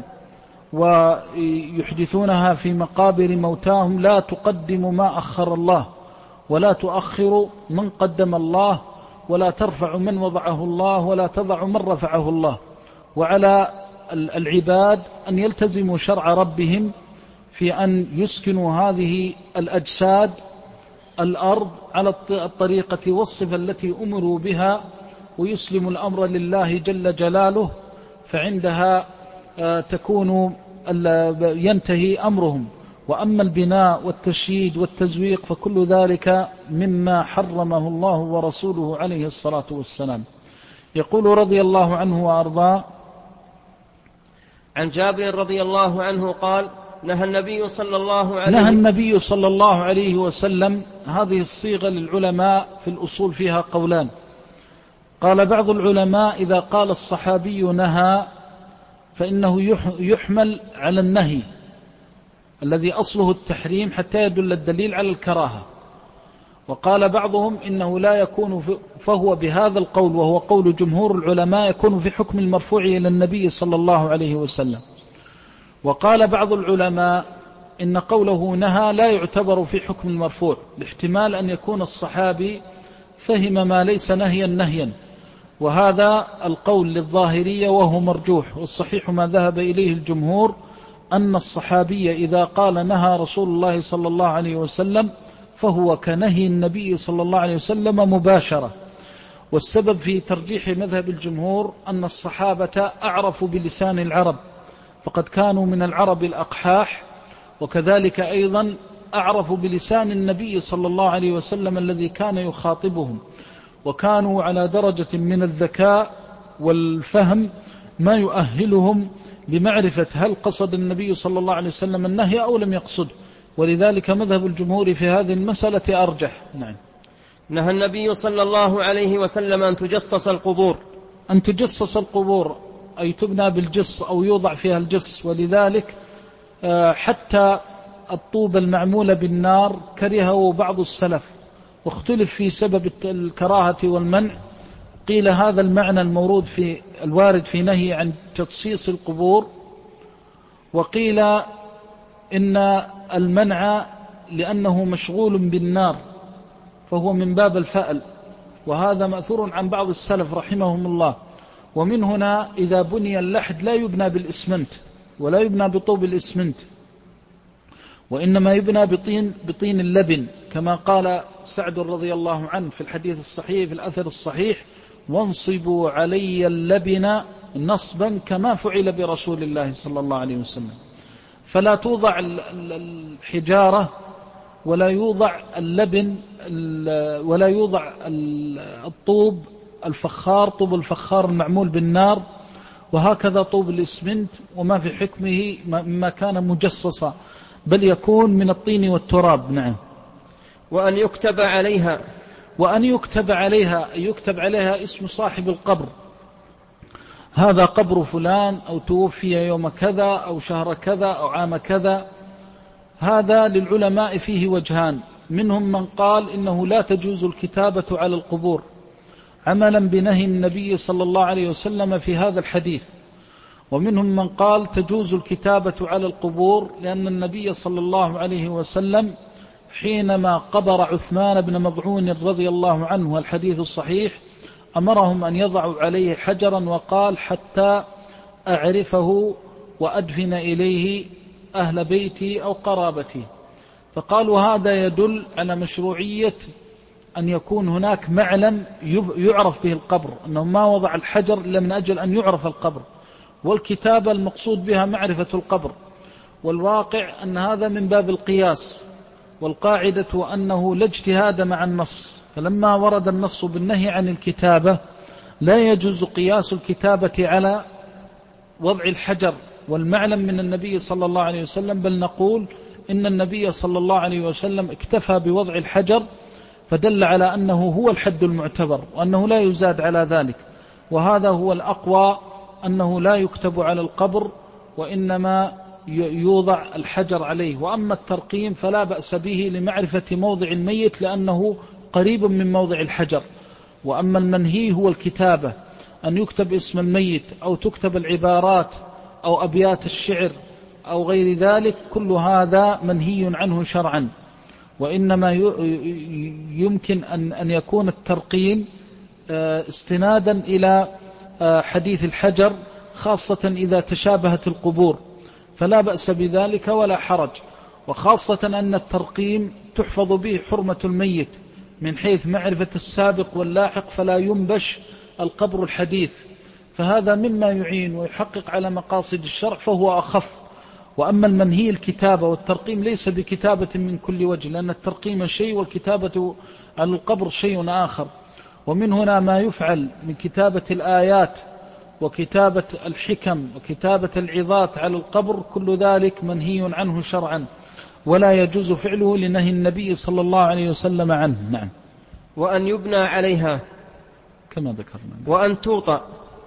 ويحدثونها في مقابر موتاهم لا تقدم ما أخر الله، ولا تؤخر من قدم الله، ولا ترفع من وضعه الله، ولا تضع من رفعه الله. وعلى العباد أن يلتزموا شرع ربهم في أن يسكنوا هذه الأجساد الأرض على الطريقة والصفة التي أمروا بها، ويسلم الأمر لله جل جلاله، فعندها ينتهي أمرهم. وأما البناء والتشييد والتزويق فكل ذلك مما حرمه الله ورسوله عليه الصلاة والسلام. يقول رضي الله عنه وأرضاه: عن جابر رضي الله عنه قال: نهى النبي صلى الله عليه وسلم. هذه الصيغة للعلماء في الأصول فيها قولان. قال بعض العلماء إذا قال الصحابي نهى فإنه يحمل على النهي الذي أصله التحريم حتى يدل الدليل على الكراهة. وقال بعضهم إنه لا يكون فهو بهذا القول، وهو قول جمهور العلماء، يكون في حكم المرفوع إلى النبي صلى الله عليه وسلم. وقال بعض العلماء إن قوله نهى لا يعتبر في حكم المرفوع، لاحتمال أن يكون الصحابي فهم ما ليس نهيا، وهذا القول للظاهرية وهو مرجوح. والصحيح ما ذهب إليه الجمهور أن الصحابي إذا قال نهى رسول الله صلى الله عليه وسلم فهو كنهي النبي صلى الله عليه وسلم مباشرة. والسبب في ترجيح مذهب الجمهور أن الصحابة أعرفوا بلسان العرب، فقد كانوا من العرب الأقحاح، وكذلك أيضا أعرفوا بلسان النبي صلى الله عليه وسلم الذي كان يخاطبهم، وكانوا على درجة من الذكاء والفهم ما يؤهلهم لمعرفة هل قصد النبي صلى الله عليه وسلم النهي أو لم يقصد. ولذلك مذهب الجمهور في هذه المسألة أرجح. نعم. نهى النبي صلى الله عليه وسلم أن تجصص القبور. أن تجصص القبور أي تبنى بالجص أو يوضع فيها الجص، ولذلك حتى الطوب المعمولة بالنار كرهه بعض السلف، واختلف في سبب الكراهة والمنع. قيل هذا المعنى الوارد في نهي عن تجصيص القبور، وقيل إن المنع لأنه مشغول بالنار فهو من باب الفأل، وهذا مأثور عن بعض السلف رحمهم الله. ومن هنا إذا بني اللحد لا يبنى بالإسمنت ولا يبنى بطوب الإسمنت، وإنما يبنى بطين اللبن، كما قال سعد رضي الله عنه في الحديث الصحيح في الأثر الصحيح: وانصبوا علي اللبن نصبا كما فعل برسول الله صلى الله عليه وسلم. فلا توضع الحجارة ولا يوضع اللبن ولا يوضع الطوب الفخار، طوب الفخار المعمول بالنار، وهكذا طوب الإسمنت وما في حكمه مما كان مجصصا، بل يكون من الطين والتراب. نعم. وأن يكتب عليها يكتب عليها اسم صاحب القبر، هذا قبر فلان، أو توفي يوم كذا أو شهر كذا أو عام كذا. هذا للعلماء فيه وجهان، منهم من قال إنه لا تجوز الكتابة على القبور عملا بنهي النبي صلى الله عليه وسلم في هذا الحديث، ومنهم من قال تجوز الكتابة على القبور لأن النبي صلى الله عليه وسلم حينما قبر عثمان بن مضعون رضي الله عنه الحديث الصحيح أمرهم أن يضعوا عليه حجرا وقال: حتى أعرفه وأدفن إليه أهل بيتي أو قرابتي. فقالوا هذا يدل على مشروعية أن يكون هناك معلم يعرف به القبر، أنه ما وضع الحجر إلا من أجل أن يعرف القبر، والكتابة المقصود بها معرفة القبر. والواقع أن هذا من باب القياس، والقاعدة أنه لا اجتهاد مع النص، فلما ورد النص بالنهي عن الكتابة لا يجوز قياس الكتابة على وضع الحجر والمعلم من النبي صلى الله عليه وسلم، بل نقول إن النبي صلى الله عليه وسلم اكتفى بوضع الحجر، فدل على أنه هو الحد المعتبر وأنه لا يزاد على ذلك. وهذا هو الأقوى، أنه لا يكتب على القبر وإنما يوضع الحجر عليه. وأما الترقيم فلا بأس به لمعرفة موضع الميت لأنه قريب من موضع الحجر. وأما المنهي هو الكتابة، أن يكتب اسم الميت أو تكتب العبارات أو أبيات الشعر أو غير ذلك، كل هذا منهي عنه شرعا. وإنما يمكن أن يكون الترقيم استنادا إلى حديث الحجر، خاصة إذا تشابهت القبور فلا بأس بذلك ولا حرج، وخاصة أن الترقيم تحفظ به حرمة الميت من حيث معرفة السابق واللاحق، فلا ينبش القبر الحديث، فهذا مما يعين ويحقق على مقاصد الشرع فهو أخف. وأما المنهي الكتابة والترقيم ليس بكتابة من كل وجه، لأن الترقيم شيء والكتابة على القبر شيء آخر. ومن هنا ما يفعل من كتابة الآيات وكتابة الحكم وكتابة العظات على القبر، كل ذلك منهي عنه شرعا ولا يجوز فعله لنهي النبي صلى الله عليه وسلم عنه. نعم. وأن يبنى عليها كما ذكرنا، وأن توطأ.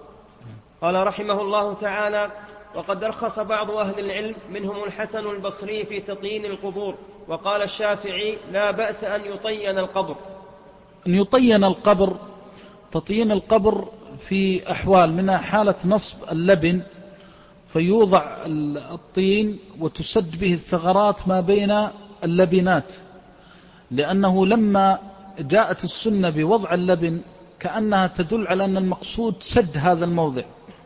قال رحمه الله تعالى: وقد رخص بعض أهل العلم منهم الحسن البصري في تطيين القبور، وقال الشافعي: لا بأس أن يطين القبر. أن يطين القبر، تطيين القبر في أحوال، منها حالة نصب اللبن فيوضع الطين وتسد به الثغرات ما بين اللبنات، لأنه لما جاءت السنة بوضع اللبن كأنها تدل على أن المقصود سد هذا الموضع.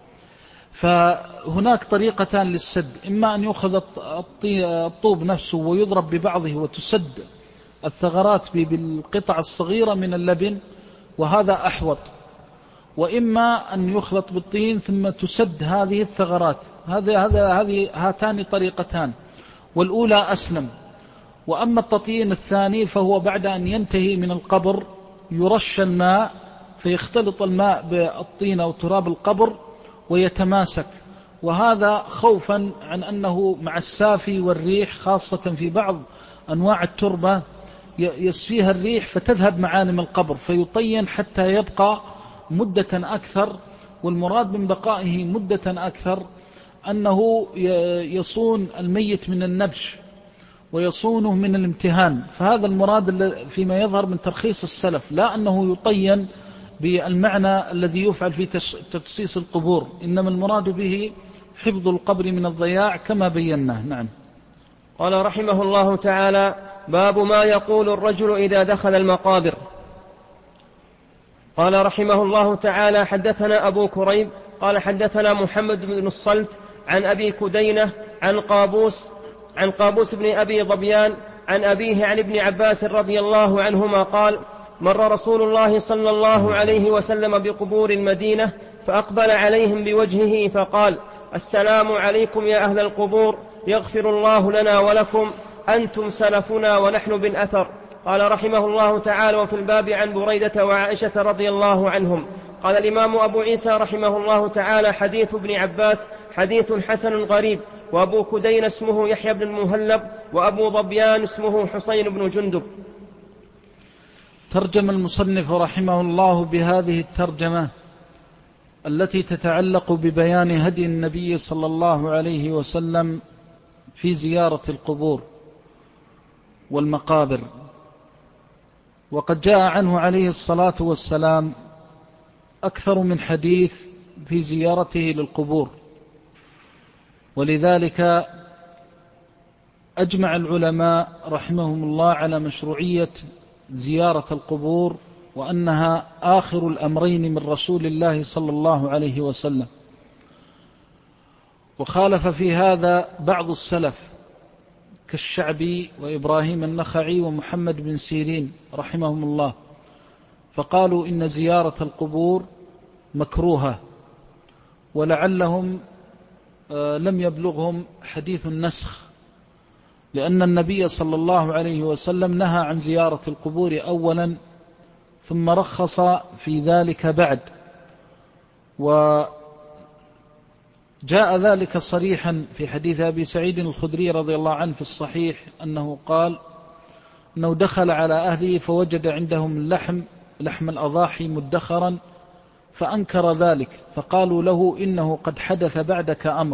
فهناك طريقتان للسد: إما أن يأخذ الطوب نفسه ويضرب ببعضه وتسد الثغرات بالقطع الصغيرة من اللبن، وهذا أحوط، وإما أن يخلط بالطين ثم تسد هذه الثغرات. هاتان طريقتان، والأولى أسلم. وأما التطيين الثاني فهو بعد أن ينتهي من القبر يرش الماء فيختلط الماء بالطين أو تراب القبر ويتماسك، وهذا خوفا عن أنه مع السافي والريح، خاصة في بعض أنواع التربة يسفيها الريح فتذهب معالم القبر، فيطين حتى يبقى مدة أكثر. والمراد من بقائه مدة أكثر أنه يصون الميت من النبش ويصونه من الامتهان، فهذا المراد فيما يظهر من ترخيص السلف، لا أنه يطين بالمعنى الذي يفعل في تجصيص القبور، إنما المراد به حفظ القبر من الضياع كما بيناه. نعم. قال رحمه الله تعالى: باب ما يقول الرجل إذا دخل المقابر. قال رحمه الله تعالى: حدثنا أبو كريب قال حدثنا محمد بن الصلت عن أبي كدينة عن قابوس بن أبي ظبيان عن أبيه عن ابن عباس رضي الله عنهما قال: مر رسول الله صلى الله عليه وسلم بقبور المدينة فأقبل عليهم بوجهه فقال: السلام عليكم يا أهل القبور، يغفر الله لنا ولكم، أنتم سلفنا ونحن بالأثر. قال رحمه الله تعالى: وفي الباب عن بريدة وعائشة رضي الله عنهم. قال الإمام أبو عيسى رحمه الله تعالى: حديث ابن عباس حديث حسن غريب، وأبو كدين اسمه يحيى بن المهلب، وأبو ظبيان اسمه حسين بن جندب. ترجم المصنف رحمه الله بهذه الترجمة التي تتعلق ببيان هدي النبي صلى الله عليه وسلم في زيارة القبور والمقابر، وقد جاء عنه عليه الصلاة والسلام أكثر من حديث في زيارته للقبور، ولذلك أجمع العلماء رحمهم الله على مشروعية زيارة القبور، وأنها آخر الأمرين من رسول الله صلى الله عليه وسلم. وخالف في هذا بعض السلف كالشعبي وإبراهيم النخعي ومحمد بن سيرين رحمهم الله، فقالوا إن زيارة القبور مكروهة، ولعلهم لم يبلغهم حديث النسخ، لأن النبي صلى الله عليه وسلم نهى عن زيارة القبور أولا، ثم رخص في ذلك بعد، وجاء ذلك صريحا في حديث أبي سعيد الخدري رضي الله عنه في الصحيح أنه قال أنه دخل على أهله فوجد عندهم لحم الأضاحي مدخرا، فأنكر ذلك، فقالوا له إنه قد حدث بعدك أمر،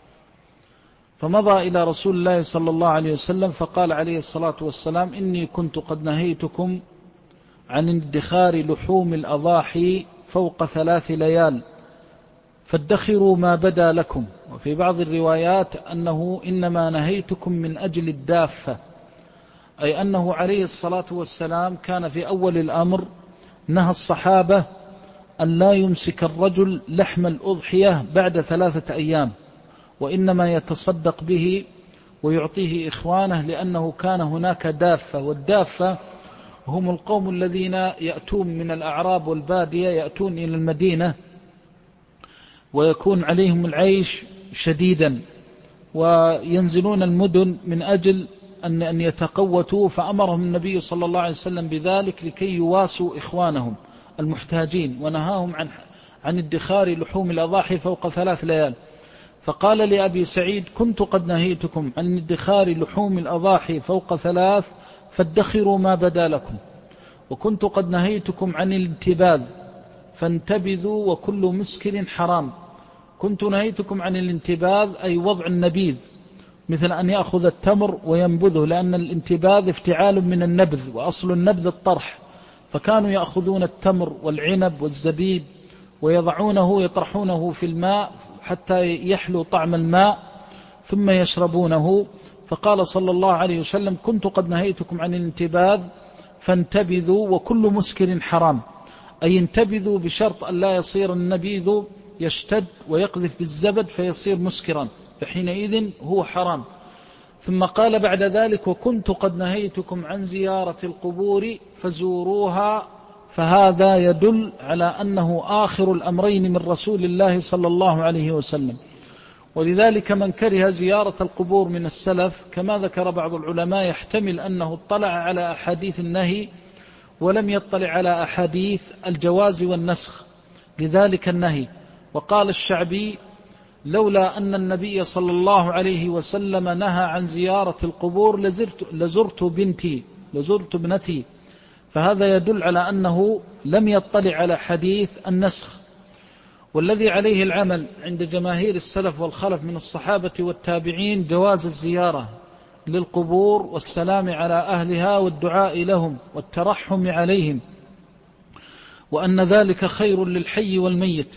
فمضى إلى رسول الله صلى الله عليه وسلم فقال عليه الصلاة والسلام: إني كنت قد نهيتكم عن ادخار لحوم الأضاحي فوق 3 ليال، فادخروا ما بدا لكم. وفي بعض الروايات أنه إنما نهيتكم من أجل الدافة، أي أنه عليه الصلاة والسلام كان في أول الأمر نهى الصحابة أن لا يمسك الرجل لحم الأضحية بعد 3 أيام، وإنما يتصدق به ويعطيه إخوانه، لأنه كان هناك دافة، والدافة هم القوم الذين يأتون من الأعراب والبادية، يأتون إلى المدينة ويكون عليهم العيش شديدا، وينزلون المدن من أجل أن يتقوتوا، فأمرهم النبي صلى الله عليه وسلم بذلك لكي يواسوا إخوانهم المحتاجين، ونهاهم عن ادخار لحوم الأضاحي فوق 3 ليال. فقال لأبي سعيد: كنت قد نهيتكم عن ادخار لحوم الأضاحي فوق 3، فادخروا ما بدا لكم، وكنت قد نهيتكم عن الانتباذ فانتبذوا وكل مسكر حرام. كنت نهيتكم عن الانتباذ أي وضع النبيذ، مثل أن يأخذ التمر وينبذه، لأن الانتباذ افتعال من النبذ، وأصل النبذ الطرح، فكانوا يأخذون التمر والعنب والزبيب ويضعونه يطرحونه في الماء حتى يحلو طعم الماء ثم يشربونه. فقال صلى الله عليه وسلم: كنت قد نهيتكم عن الانتباذ فانتبذوا وكل مسكر حرام، أي انتبذوا بشرط أن لا يصير النبيذ يشتد ويقذف بالزبد فيصير مسكرا، فحينئذ هو حرام. ثم قال بعد ذلك: وكنت قد نهيتكم عن زيارة القبور فزوروها، فهذا يدل على أنه آخر الأمرين من رسول الله صلى الله عليه وسلم. ولذلك من كره زيارة القبور من السلف كما ذكر بعض العلماء يحتمل أنه اطلع على أحاديث النهي ولم يطلع على أحاديث الجواز والنسخ لذلك النهي. وقال الشعبي: لولا أن النبي صلى الله عليه وسلم نهى عن زيارة القبور لزرت ابنتي، فهذا يدل على أنه لم يطلع على حديث النسخ. والذي عليه العمل عند جماهير السلف والخلف من الصحابة والتابعين جواز الزيارة للقبور والسلام على أهلها والدعاء لهم والترحم عليهم، وأن ذلك خير للحي والميت،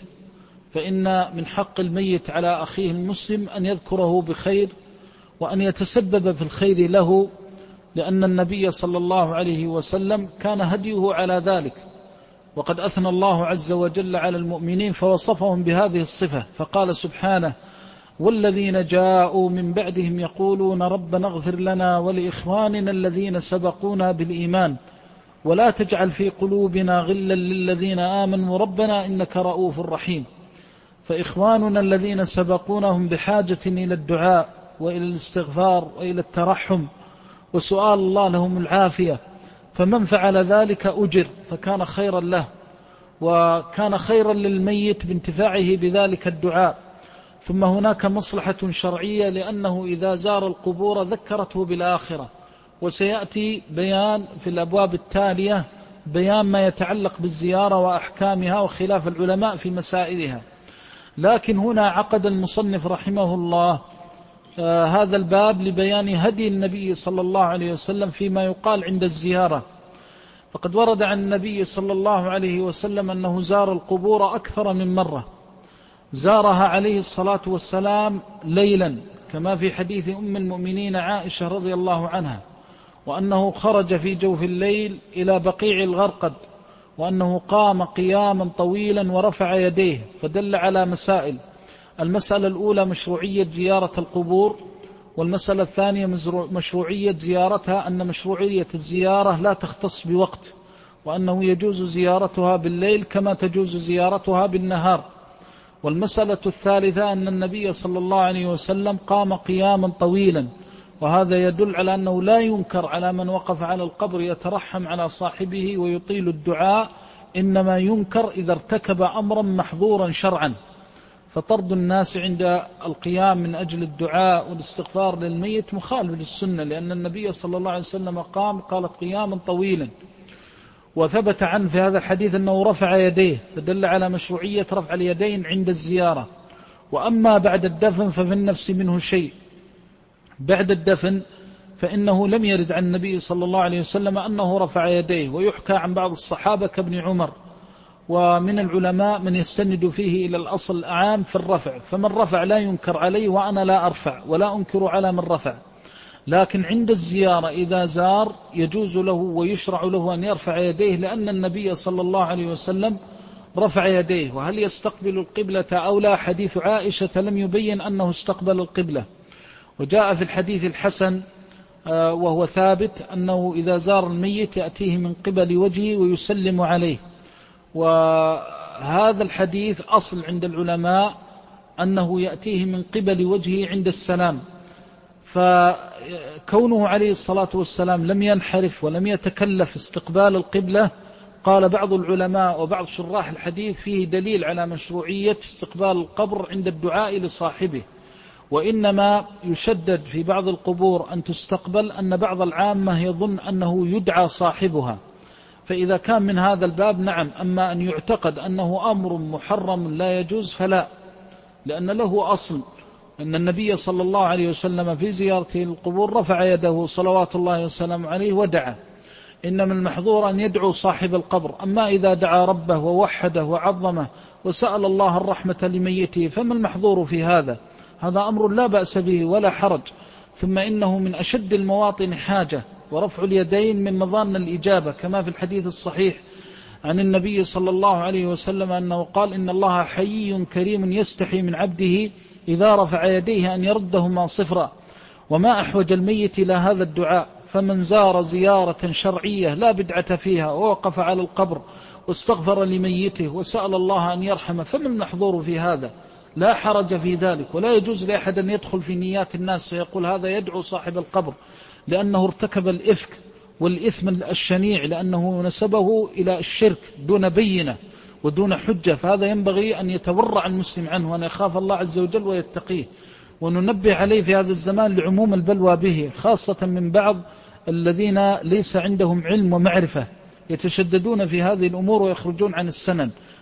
فإن من حق الميت على أخيه المسلم أن يذكره بخير وأن يتسبب في الخير له، لأن النبي صلى الله عليه وسلم كان هديه على ذلك. وقد أثنى الله عز وجل على المؤمنين فوصفهم بهذه الصفة، فقال سبحانه: والذين جاءوا من بعدهم يقولون ربنا اغفر لنا ولإخواننا الذين سبقونا بالإيمان ولا تجعل في قلوبنا غلا للذين آمنوا ربنا إنك رؤوف رحيم. فإخواننا الذين سبقونهم بحاجة إلى الدعاء وإلى الاستغفار وإلى الترحم وسؤال الله لهم العافية، فمن فعل ذلك أجر، فكان خيرا له، وكان خيرا للميت بانتفاعه بذلك الدعاء. ثم هناك مصلحة شرعية، لأنه إذا زار القبور ذكرته بالآخرة، وسيأتي بيان في الأبواب التالية بيان ما يتعلق بالزيارة وأحكامها وخلاف العلماء في مسائلها. لكن هنا عقد المصنف رحمه الله هذا الباب لبيان هدي النبي صلى الله عليه وسلم فيما يقال عند الزيارة. فقد ورد عن النبي صلى الله عليه وسلم أنه زار القبور أكثر من مرة، زارها عليه الصلاة والسلام ليلا كما في حديث أم المؤمنين عائشة رضي الله عنها، وأنه خرج في جوف الليل إلى بقيع الغرقد، وأنه قام قياما طويلا ورفع يديه، فدل على مسائل: المسألة الأولى مشروعية زيارة القبور، والمسألة الثانية مشروعية زيارتها، أن مشروعية الزيارة لا تختص بوقت، وأنه يجوز زيارتها بالليل كما تجوز زيارتها بالنهار. والمسألة الثالثة أن النبي صلى الله عليه وسلم قام قياما طويلا، وهذا يدل على أنه لا ينكر على من وقف على القبر يترحم على صاحبه ويطيل الدعاء، إنما ينكر إذا ارتكب أمرا محظورا شرعا. فطرد الناس عند القيام من أجل الدعاء والاستغفار للميت مخالف للسنة، لأن النبي صلى الله عليه وسلم قال قياما طويلا، وثبت عنه في هذا الحديث أنه رفع يديه، فدل على مشروعية رفع اليدين عند الزيارة. وأما بعد الدفن ففي النفس منه شيء. بعد الدفن فإنه لم يرد عن النبي صلى الله عليه وسلم أنه رفع يديه، ويحكى عن بعض الصحابة كابن عمر، ومن العلماء من يستند فيه إلى الأصل العام في الرفع، فمن رفع لا ينكر عليه، وأنا لا أرفع ولا أنكر على من رفع. لكن عند الزيارة إذا زار يجوز له ويشرع له أن يرفع يديه، لأن النبي صلى الله عليه وسلم رفع يديه. وهل يستقبل القبلة أو لا؟ حديث عائشة لم يبين أنه استقبل القبلة، وجاء في الحديث الحسن وهو ثابت أنه إذا زار الميت يأتيه من قبل وجهه ويسلم عليه. وهذا الحديث أصل عند العلماء أنه يأتيه من قبل وجهه عند السلام، فكونه عليه الصلاة والسلام لم ينحرف ولم يتكلف استقبال القبلة، قال بعض العلماء وبعض شراح الحديث فيه دليل على مشروعية استقبال القبر عند الدعاء لصاحبه. وإنما يشدد في بعض القبور أن تستقبل أن بعض العامة يظن أنه يدعى صاحبها، فإذا كان من هذا الباب نعم. أما أن يعتقد أنه أمر محرم لا يجوز فلا، لأن له أصل أن النبي صلى الله عليه وسلم في زيارته القبور رفع يده صلوات الله وسلامه عليه ودعا، إنما المحظور أن يدعو صاحب القبر. أما إذا دعا ربه ووحده وعظمه وسأل الله الرحمة لميته فما المحظور في هذا؟ هذا أمر لا بأس به ولا حرج. ثم إنه من أشد المواطن حاجة، ورفع اليدين من مظان الإجابة، كما في الحديث الصحيح عن النبي صلى الله عليه وسلم أنه قال: إن الله حيي كريم يستحي من عبده إذا رفع يديه أن يردهما صفرا. وما أحوج الميت إلى هذا الدعاء. فمن زار زيارة شرعية لا بدعة فيها ووقف على القبر واستغفر لميته وسأل الله أن يرحمه فما المحظور في هذا؟ لا حرج في ذلك، ولا يجوز لأحد أن يدخل في نيات الناس ويقول هذا يدعو صاحب القبر، لأنه ارتكب الإفك والإثم الشنيع، لأنه نسبه إلى الشرك دون بينة ودون حجة. فهذا ينبغي أن يتورع المسلم عنه وأن يخاف الله عز وجل ويتقيه. وننبه عليه في هذا الزمان لعموم البلوى به، خاصة من بعض الذين ليس عندهم علم ومعرفة، يتشددون في هذه الأمور ويخرجون عن السنن.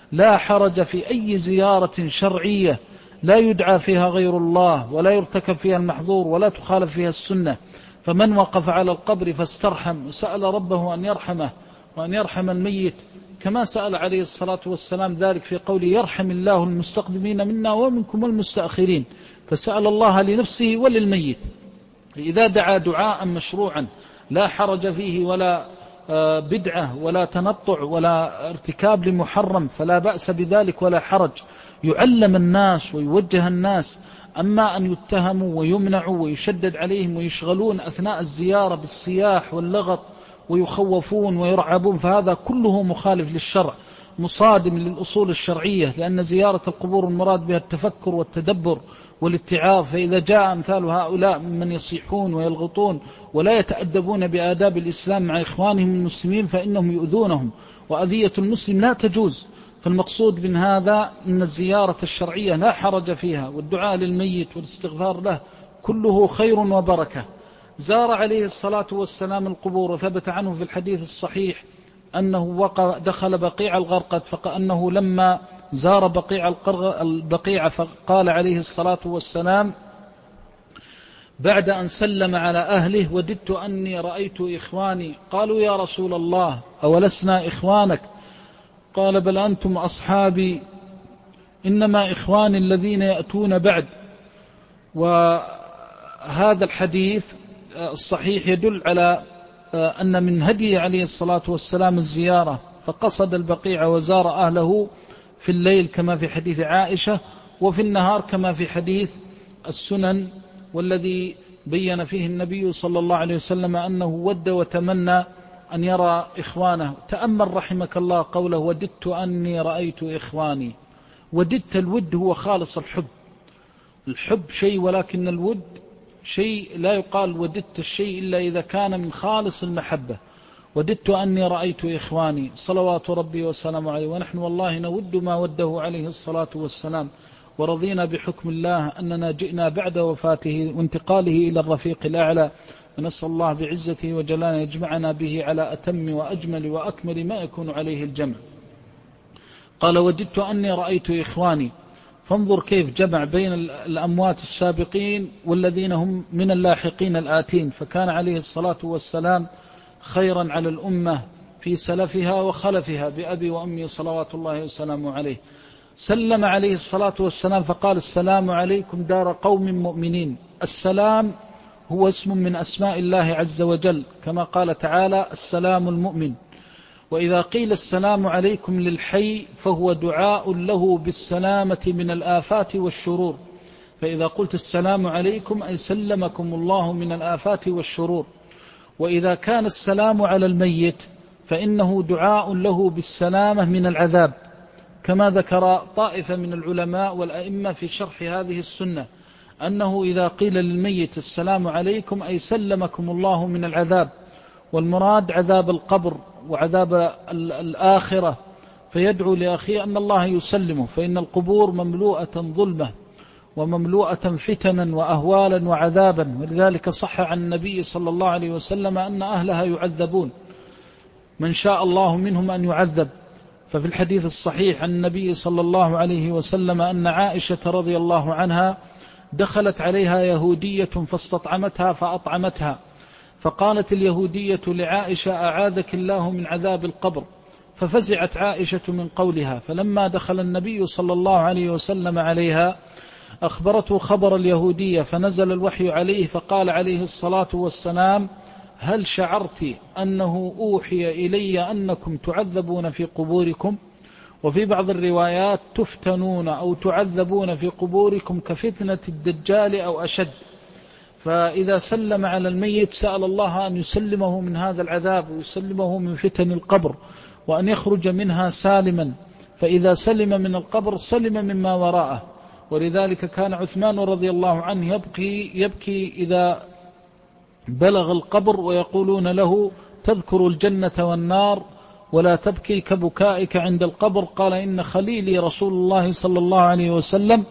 لا حرج في أي زيارة شرعية لا يدعى فيها غير الله ولا يرتكب فيها المحظور ولا تخالف فيها السنة. فمن وقف على القبر فاسترحم وسأل ربه أن يرحمه وأن يرحم الميت، كما سأل عليه الصلاة والسلام ذلك في قوله يرحم الله المستقدمين منا ومنكم والمستأخرين، فسأل الله لنفسه وللميت. إذا دعا دعاء مشروعا لا حرج فيه ولا بدعة ولا تنطع ولا ارتكاب لمحرم فلا بأس بذلك ولا حرج، يعلم الناس ويوجه الناس. أما أن يتهموا ويمنعوا ويشدد عليهم ويشغلون أثناء الزيارة بالصياح واللغط ويخوفون ويرعبون، فهذا كله مخالف للشرع مصادم للأصول الشرعية، لأن زيارة القبور المراد بها التفكر والتدبر والاتعاظ. فإذا جاء أمثال هؤلاء ممن يصيحون ويلغطون ولا يتأدبون بآداب الإسلام مع إخوانهم المسلمين فإنهم يؤذونهم، وأذية المسلم لا تجوز. فالمقصود من هذا أن الزيارة الشرعية لا حرج فيها، والدعاء للميت والاستغفار له كله خير وبركة. زار عليه الصلاة والسلام القبور، وثبت عنه في الحديث الصحيح أنه دخل بقيع الغرقد، فكأنه لما زار البقيع فقال عليه الصلاة والسلام بعد أن سلم على أهله وددت أني رأيت إخواني. قالوا يا رسول الله أولسنا إخوانك؟ قال بل أنتم أصحابي، إنما إخواني الذين يأتون بعد. وهذا الحديث الصحيح يدل على أن من هدي عليه الصلاة والسلام الزيارة، فقصد البقيع وزار أهله في الليل كما في حديث عائشة، وفي النهار كما في حديث السنن، والذي بين فيه النبي صلى الله عليه وسلم أنه ود وتمنى أن يرى إخوانه. تأمل رحمك الله قوله وددت أني رأيت إخواني. وددت، الود هو خالص الحب، الحب شيء ولكن الود شيء، لا يقال وددت الشيء إلا إذا كان من خالص المحبة. وددت أني رأيت إخواني صلوات ربي وسلامه عليه، ونحن والله نود ما وده عليه الصلاة والسلام، ورضينا بحكم الله أننا جئنا بعد وفاته وانتقاله إلى الرفيق الأعلى، ونسأل الله بعزته وجلاله يجمعنا به على أتم وأجمل وأكمل ما يكون عليه الجمع. قال وددت أني رأيت إخواني. فانظر كيف جمع بين الأموات السابقين والذين هم من اللاحقين الآتين، فكان عليه الصلاة والسلام خيرا على الأمة في سلفها وخلفها بأبي وأمي صلوات الله وسلامه عليه. سلم عليه الصلاة والسلام فقال السلام عليكم دار قوم مؤمنين. السلام هو اسم من أسماء الله عز وجل، كما قال تعالى السلام المؤمن. وإذا قيل السلام عليكم للحي فهو دعاء له بالسلامة من الآفات والشرور. فإذا قلت السلام عليكم أي سلمكم الله من الآفات والشرور. وإذا كان السلام على الميت فإنه دعاء له بالسلامة من العذاب، كما ذكر طائفة من العلماء والأئمة في شرح هذه السنة أنه إذا قيل للميت السلام عليكم أي سلمكم الله من العذاب، والمراد عذاب القبر وعذاب الآخرة، فيدعو لأخيه أن الله يسلمه، فإن القبور مملوءة ظلمة ومملوءة فتنا وأهوالا وعذابا. ولذلك صح عن النبي صلى الله عليه وسلم أن أهلها يعذبون، من شاء الله منهم أن يعذب. ففي الحديث الصحيح عن النبي صلى الله عليه وسلم أن عائشة رضي الله عنها دخلت عليها يهودية فاستطعمتها فأطعمتها، فقالت اليهودية لعائشة أعاذك الله من عذاب القبر، ففزعت عائشة من قولها. فلما دخل النبي صلى الله عليه وسلم عليها أخبرته خبر اليهودية، فنزل الوحي عليه فقال عليه الصلاة والسلام هل شعرت أنه أوحي إلي أنكم تعذبون في قبوركم؟ وفي بعض الروايات تفتنون أو تعذبون في قبوركم كفتنة الدجال أو أشد. فإذا سلم على الميت سأل الله أن يسلمه من هذا العذاب ويسلمه من فتن القبر وأن يخرج منها سالما، فإذا سلم من القبر سلم مما وراءه. ولذلك كان عثمان رضي الله عنه يبكي إذا بلغ القبر ويقولون له تذكر الجنة والنار ولا تبكي كبكائك عند القبر. قال إن خليلي رسول الله صلى الله عليه وسلم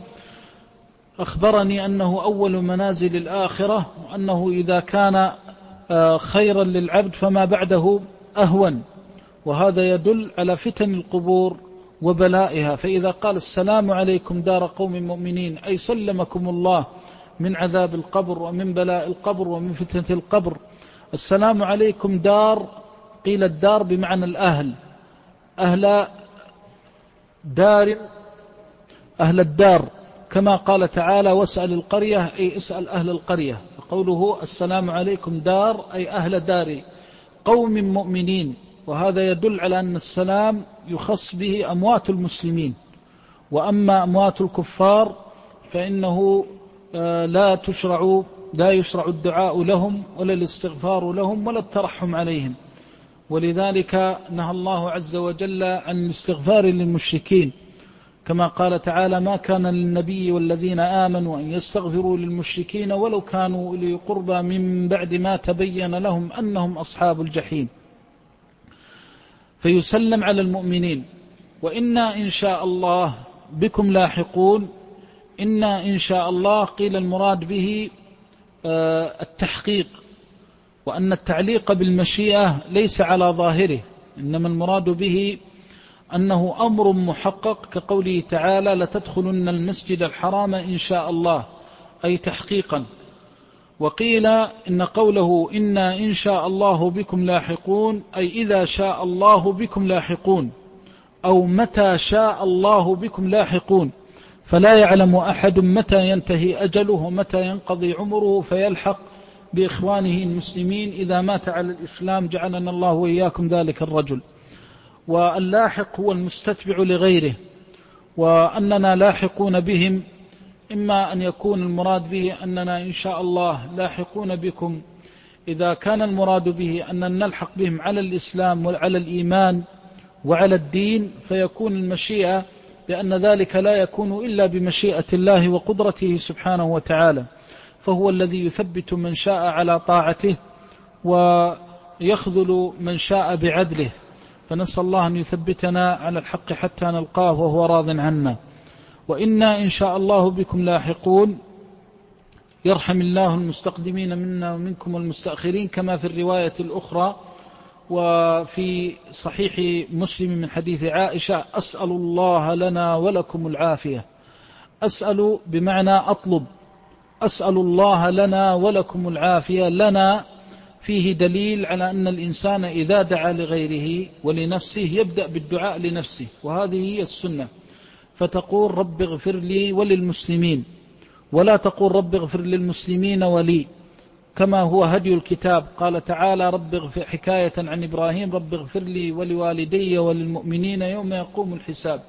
أخبرني أنه أول منازل الآخرة، وأنه إذا كان خيرا للعبد فما بعده أهون. وهذا يدل على فتن القبور وبلائها. فإذا قال السلام عليكم دار قوم مؤمنين أي سلمكم الله من عذاب القبر ومن بلاء القبر ومن فتنة القبر. السلام عليكم دار، قيل الدار بمعنى الأهل، أهل دار، أهل الدار، كما قال تعالى واسأل القرية أي اسأل أهل القرية. فقوله السلام عليكم دار أي أهل دار قوم مؤمنين. وهذا يدل على أن السلام يخص به أموات المسلمين، وأما أموات الكفار فإنه لا يشرع الدعاء لهم ولا الاستغفار لهم ولا الترحم عليهم. ولذلك نهى الله عز وجل عن الاستغفار للمشركين، كما قال تعالى ما كان للنبي والذين آمنوا أن يستغفروا للمشركين ولو كانوا أولي قربى من بعد ما تبين لهم أنهم أصحاب الجحيم. فيسلم على المؤمنين. وإنا إن شاء الله بكم لاحقون. إنا إن شاء الله قيل المراد به التحقيق، وأن التعليق بالمشيئة ليس على ظاهره، إنما المراد به أنه أمر محقق، كقوله تعالى لتدخلن المسجد الحرام إن شاء الله أي تحقيقا. وقيل إن قوله إنا إن شاء الله بكم لاحقون أي إذا شاء الله بكم لاحقون، أو متى شاء الله بكم لاحقون، فلا يعلم أحد متى ينتهي أجله ومتى ينقضي عمره فيلحق بإخوانه المسلمين إذا مات على الإسلام، جعلنا الله وإياكم ذلك الرجل. واللاحق هو المستتبع لغيره، وأننا لاحقون بهم إما أن يكون المراد به أننا إن شاء الله لاحقون بكم إذا كان المراد به أننا نلحق بهم على الإسلام وعلى الإيمان وعلى الدين، فيكون المشيئة لأن ذلك لا يكون إلا بمشيئة الله وقدرته سبحانه وتعالى، فهو الذي يثبت من شاء على طاعته ويخذل من شاء بعدله. فنسأل الله أن يثبتنا على الحق حتى نلقاه وهو راض عنا. وإنا إن شاء الله بكم لاحقون، يرحم الله المستقدمين منا ومنكم والمستأخرين، كما في الرواية الأخرى وفي صحيح مسلم من حديث عائشة أسأل الله لنا ولكم العافية. أسأل بمعنى أطلب، أسأل الله لنا ولكم العافية. لنا فيه دليل على أن الإنسان إذا دعا لغيره ولنفسه يبدأ بالدعاء لنفسه، وهذه هي السنة، فتقول رب اغفر لي وللمسلمين، ولا تقول رب اغفر للمسلمين ولي، كما هو هدي الكتاب. قال تعالى رب اغفر، حكاية عن إبراهيم رب اغفر لي ولوالدي وللمؤمنين يوم يقوم الحساب،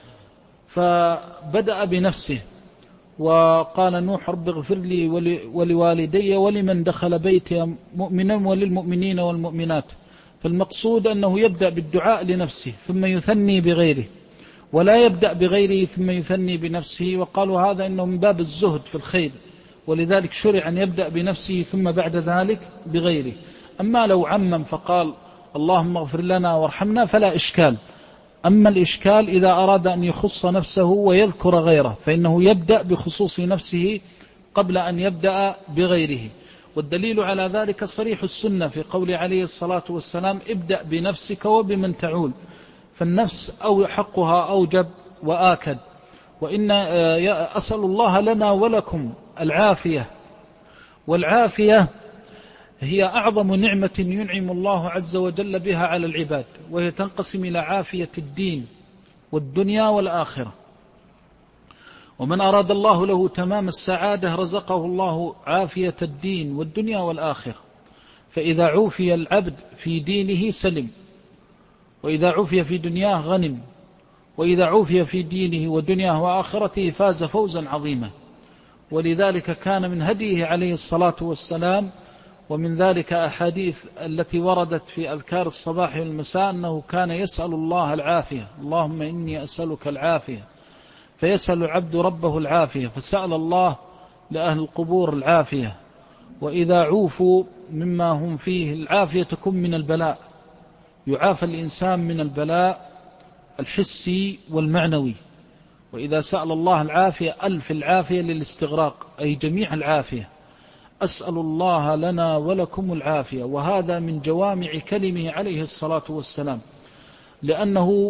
فبدأ بنفسه. وقال نوح رب اغفر لي ولوالدي ولمن دخل بيتي مؤمنا وللمؤمنين والمؤمنات. فالمقصود أنه يبدأ بالدعاء لنفسه ثم يثني بغيره، ولا يبدأ بغيره ثم يثني بنفسه. وقالوا هذا إنه من باب الزهد في الخير، ولذلك شرع أن يبدأ بنفسه ثم بعد ذلك بغيره. أما لو عمم فقال اللهم اغفر لنا وارحمنا فلا إشكال. أما الإشكال إذا أراد أن يخص نفسه ويذكر غيره، فإنه يبدأ بخصوص نفسه قبل أن يبدأ بغيره. والدليل على ذلك صريح السنة في قول عليه الصلاة والسلام ابدأ بنفسك وبمن تعول، فالنفس أو حقها أوجب وآكد. وإن أسأل الله لنا ولكم العافية، والعافية هي أعظم نعمة ينعم الله عز وجل بها على العباد، وهي تنقسم إلى عافية الدين والدنيا والآخرة. ومن أراد الله له تمام السعادة رزقه الله عافية الدين والدنيا والآخرة. فإذا عوفي العبد في دينه سلم، وإذا عوفي في دنياه غنم، وإذا عوفي في دينه ودنياه وآخرته فاز فوزا عظيما. ولذلك كان من هديه عليه الصلاة والسلام، ومن ذلك أحاديث التي وردت في أذكار الصباح والمساء أنه كان يسأل الله العافية، اللهم إني أسألك العافية، فيسأل العبد ربه العافية، فسأل الله لأهل القبور العافية. وإذا عوفوا مما هم فيه العافية تكون من البلاء، يعافى الإنسان من البلاء الحسي والمعنوي. وإذا سأل الله العافية ألف العافية للاستغراق، أي جميع العافية. أسأل الله لنا ولكم العافية، وهذا من جوامع كلمه عليه الصلاة والسلام، لأنه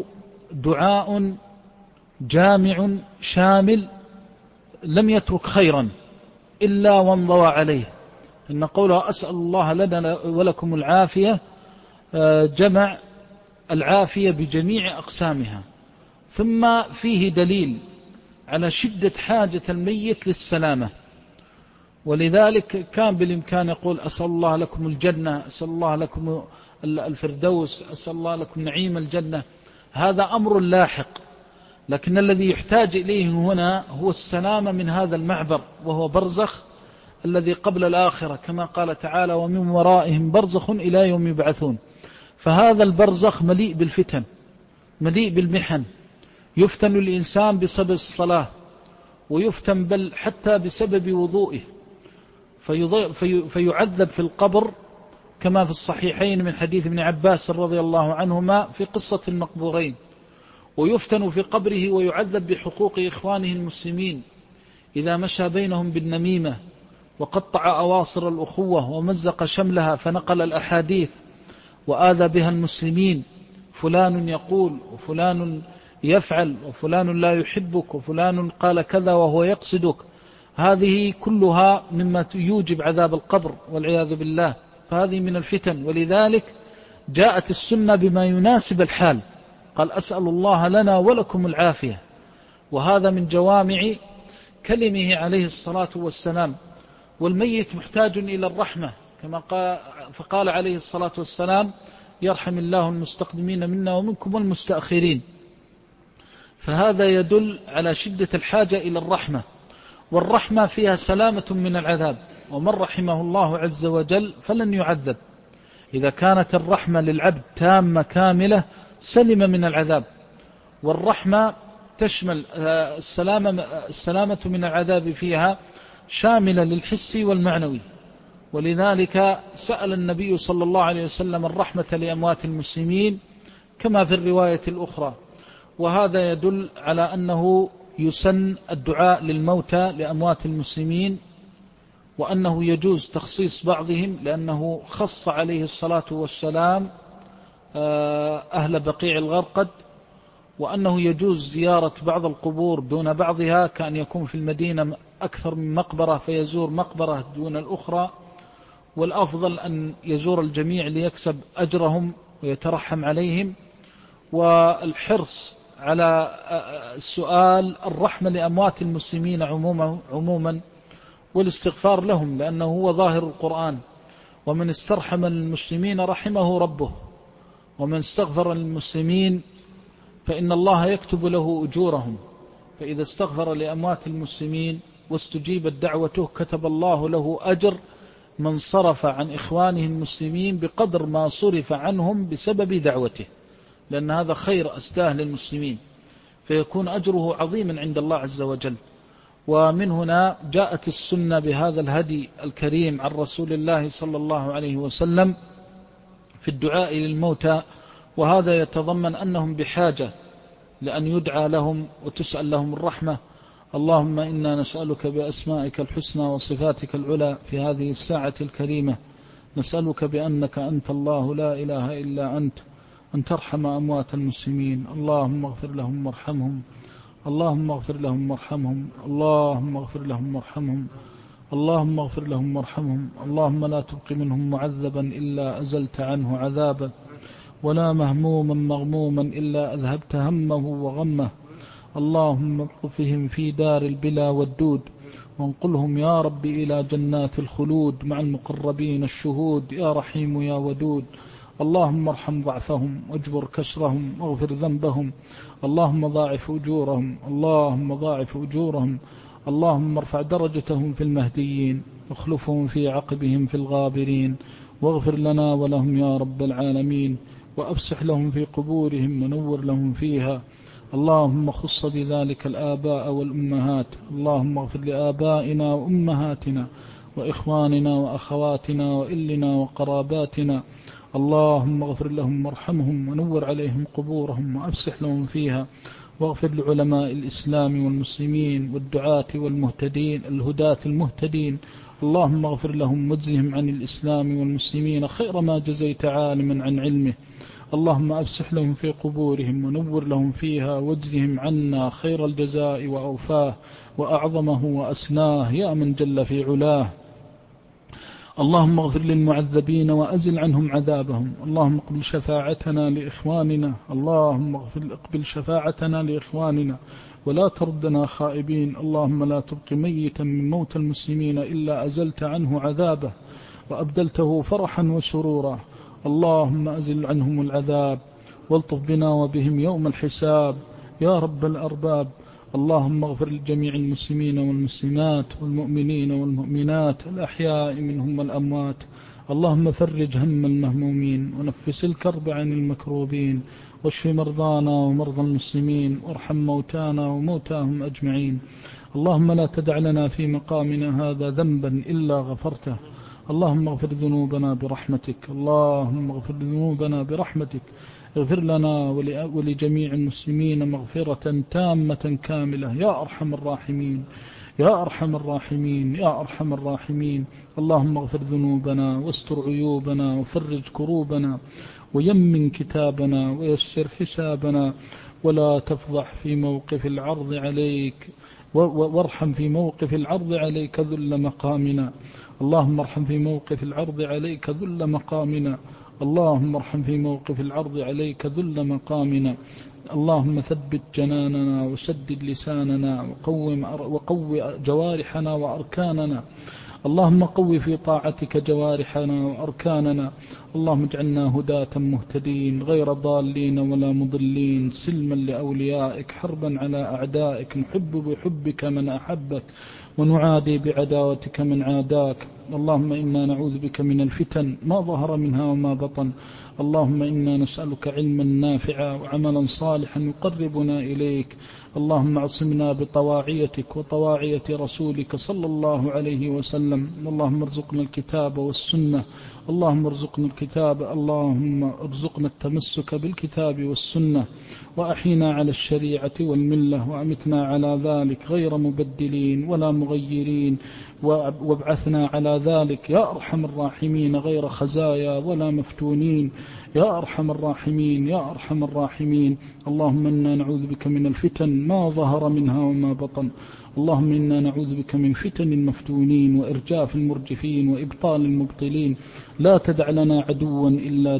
دعاء جامع شامل لم يترك خيرا إلا وانضوى عليه. إن قوله أسأل الله لنا ولكم العافية جمع العافية بجميع أقسامها، ثم فيه دليل على شدة حاجة الميت للسلامة، ولذلك كان بالإمكان يقول أسأل الله لكم الجنة، أسأل الله لكم الفردوس، أسأل الله لكم نعيم الجنة. هذا أمر لاحق، لكن الذي يحتاج إليه هنا هو السلامة من هذا المعبر، وهو برزخ الذي قبل الآخرة، كما قال تعالى ومن ورائهم برزخ إلى يوم يبعثون. فهذا البرزخ مليء بالفتن، مليء بالمحن، يفتن الإنسان بسبب الصلاة، ويفتن بل حتى بسبب وضوئه، فيعذب في القبر كما في الصحيحين من حديث ابن عباس رضي الله عنهما في قصة المقبورين، ويفتن في قبره ويعذب بحقوق إخوانه المسلمين إذا مشى بينهم بالنميمة وقطع أواصر الأخوة ومزق شملها فنقل الأحاديث وآذى بها المسلمين، فلان يقول وفلان يفعل وفلان لا يحبك وفلان قال كذا وهو يقصدك. هذه كلها مما يوجب عذاب القبر والعياذ بالله، فهذه من الفتن. ولذلك جاءت السنة بما يناسب الحال، قال أسأل الله لنا ولكم العافية، وهذا من جوامع كلمه عليه الصلاة والسلام. والميت محتاج إلى الرحمة كما فقال عليه الصلاة والسلام يرحم الله المستقدمين منا ومنكم والمستأخرين. فهذا يدل على شدة الحاجة إلى الرحمة، والرحمة فيها سلامة من العذاب، ومن رحمه الله عز وجل فلن يعذب. إذا كانت الرحمة للعبد تامة سلم من العذاب. والرحمة تشمل السلامة من العذاب فيها شاملة للحس والمعنوي. ولذلك سأل النبي صلى الله عليه وسلم الرحمة لأموات المسلمين كما في الرواية الأخرى. وهذا يدل على أنه يسن الدعاء للموتى لأموات المسلمين، وأنه يجوز تخصيص بعضهم، لأنه خص عليه الصلاة والسلام أهل بقيع الغرقد، وأنه يجوز زيارة بعض القبور دون بعضها، كأن يكون في المدينة أكثر من مقبرة فيزور مقبرة دون الأخرى، والأفضل أن يزور الجميع ليكسب أجرهم ويترحم عليهم. والحرص على السؤال الرحمة لأموات المسلمين عموما والاستغفار لهم، لأنه هو ظاهر القرآن ومن استرحم المسلمين رحمه ربه، ومن استغفر للمسلمين فإن الله يكتب له أجورهم. فإذا استغفر لأموات المسلمين واستجيبت دعوته كتب الله له أجر من صرف عن إخوانه المسلمين بقدر ما صرف عنهم بسبب دعوته، لأن هذا خير أستاه للمسلمين، فيكون أجره عظيما عند الله عز وجل. ومن هنا جاءت السنة بهذا الهدي الكريم عن رسول الله صلى الله عليه وسلم في الدعاء للموتى، وهذا يتضمن أنهم بحاجة لأن يدعى لهم وتسأل لهم الرحمة. اللهم إنا نسألك بأسمائك الحسنى وصفاتك العلى في هذه الساعة الكريمة، نسألك بأنك أنت الله لا إله إلا أنت أن ترحم أموات المسلمين. اللهم اغفر لهم وارحمهم، اللهم اغفر لهم وارحمهم، اللهم اغفر لهم وارحمهم، اللهم اغفر لهم وارحمهم. اللهم لا تبق منهم معذبا إلا أزلت عنه عذابا، ولا مهموما مغموما إلا أذهبت همه وغمه. اللهم اقفهم في دار البلا والدود، وانقلهم يا رب إلى جنات الخلود مع المقربين الشهود، يا رحيم يا ودود. اللهم ارحم ضعفهم واجبر كسرهم واغفر ذنبهم، اللهم ضاعف أجورهم، اللهم ضاعف أجورهم. اللهم ارفع درجتهم في المهديين واخلفهم في عقبهم في الغابرين، واغفر لنا ولهم يا رب العالمين، وأفسح لهم في قبورهم ونور لهم فيها. اللهم خص بذلك الآباء والأمهات، اللهم اغفر لآبائنا وأمهاتنا وإخواننا وأخواتنا وإلنا وقراباتنا. اللهم اغفر لهم وارحمهم ونور عليهم قبورهم وأفسح لهم فيها، واغفر لعلماء الإسلام والمسلمين والدعاة والمهتدين الهداة المهتدين. اللهم اغفر لهم واجزهم عن الإسلام والمسلمين خير ما جزيت عالما عن علمه. اللهم أفسح لهم في قبورهم ونور لهم فيها واجزهم عنا خير الجزاء وأوفاه وأعظمه وأسناه يا من جل في علاه. اللهم اغفر للمعذبين وأزل عنهم عذابهم. اللهم اقبل شفاعتنا لإخواننا. اللهم اقبل شفاعتنا لإخواننا ولا تردنا خائبين. اللهم لا تبق ميتا من موت المسلمين إلا أزلت عنه عذابه وأبدلته فرحا وسرورا. اللهم أزل عنهم العذاب والطف بنا وبهم يوم الحساب يا رب الأرباب. اللهم اغفر لجميع المسلمين والمسلمات والمؤمنين والمؤمنات الأحياء منهم والأموات. اللهم فرج هم المهمومين ونفس الكرب عن المكروبين واشف مرضانا ومرضى المسلمين وارحم موتانا وموتاهم أجمعين. اللهم لا تدع لنا في مقامنا هذا ذنبا إلا غفرته. اللهم اغفر ذنوبنا برحمتك. اللهم اغفر ذنوبنا برحمتك. اغفر لنا ولجميع المسلمين مغفرة تامة كاملة يا أرحم الراحمين يا أرحم الراحمين يا أرحم الراحمين. اللهم اغفر ذنوبنا واستر عيوبنا وفرج كروبنا ويمن كتابنا ويسر حسابنا ولا تفضح في موقف العرض عليك وارحم في موقف العرض عليك ذل مقامنا. اللهم ارحم في موقف العرض عليك ذل مقامنا. اللهم ارحم في موقف العرض عليك ذل مقامنا. اللهم ثبت جناننا وسدد لساننا وقو جوارحنا وأركاننا. اللهم قو في طاعتك جوارحنا وأركاننا. اللهم اجعلنا هداة مهتدين غير ضالين ولا مضلين سلما لأوليائك حربا على أعدائك نحب بحبك من أحبك ونعادي بعداوتك من عاداك. اللهم إنا نعوذ بك من الفتن ما ظهر منها وما بطن. اللهم إنا نسألك علما نافعا وعملا صالحا يقربنا إليك. اللهم اعصمنا بطواعيتك وطواعية رسولك صلى الله عليه وسلم. اللهم ارزقنا الكتاب والسنة. اللهم ارزقنا الكتاب. اللهم ارزقنا التمسك بالكتاب والسنة وأحينا على الشريعة والملة وأمتنا على ذلك غير مبدلين ولا مغيرين وابعثنا على ذلك يا أرحم الراحمين غير خزايا ولا مفتونين يا أرحم الراحمين يا أرحم الراحمين. اللهم إنا نعوذ بك من الفتن ما ظهر منها وما بطن. اللهم إنا نعوذ بك من فتن المفتونين وإرجاف المرجفين وإبطال المبطلين. لا تدع لنا عدوا إلا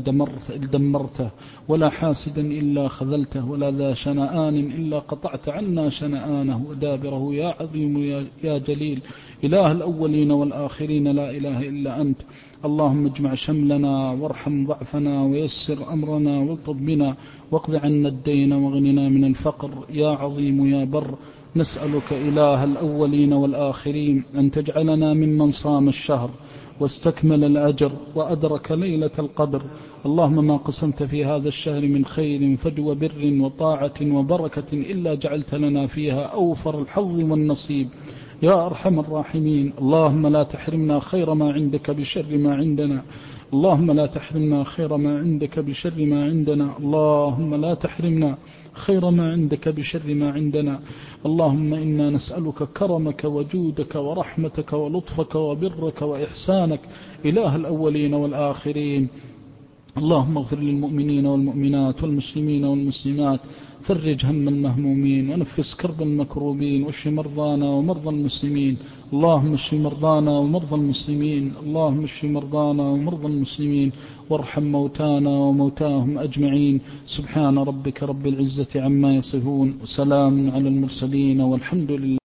دمرته ولا حاسدا إلا خذلته ولا ذا شنآن إلا قطعت عنا شنآنه ودابره يا عظيم يا جليل إله الأولين والآخرين لا إله إلا أنت. اللهم اجمع شملنا وارحم ضعفنا ويسر أمرنا والطب بنا واقض عنا الدين واغننا من الفقر يا عظيم يا بر. نسألك إله الأولين والآخرين أن تجعلنا ممن صام الشهر واستكمل الأجر وأدرك ليلة القدر. اللهم ما قسمت في هذا الشهر من خير فجو بر وطاعة وبركة إلا جعلت لنا فيها أوفر الحظ والنصيب يا أرحم الراحمين. اللهم لا تحرمنا خير ما عندك بشر ما عندنا. اللهم لا تحرمنا خير ما عندك بشر ما عندنا. اللهم لا تحرمنا خير ما عندك بشر ما عندنا. اللهم إنا نسألك كرمك وجودك ورحمتك ولطفك وبرك وإحسانك إله الأولين والآخرين. اللهم اغفر للمؤمنين والمؤمنات والمسلمين والمسلمات. فرج هم المهمومين ونفس كرب المكروبين واشف مرضانا ومرضى المسلمين. اللهم اشف مرضانا ومرضى المسلمين. اللهم اشف مرضانا ومرضى المسلمين وارحم موتانا وموتاهم أجمعين. سبحان ربك رب العزة عما يصفون وسلام على المرسلين والحمد لله.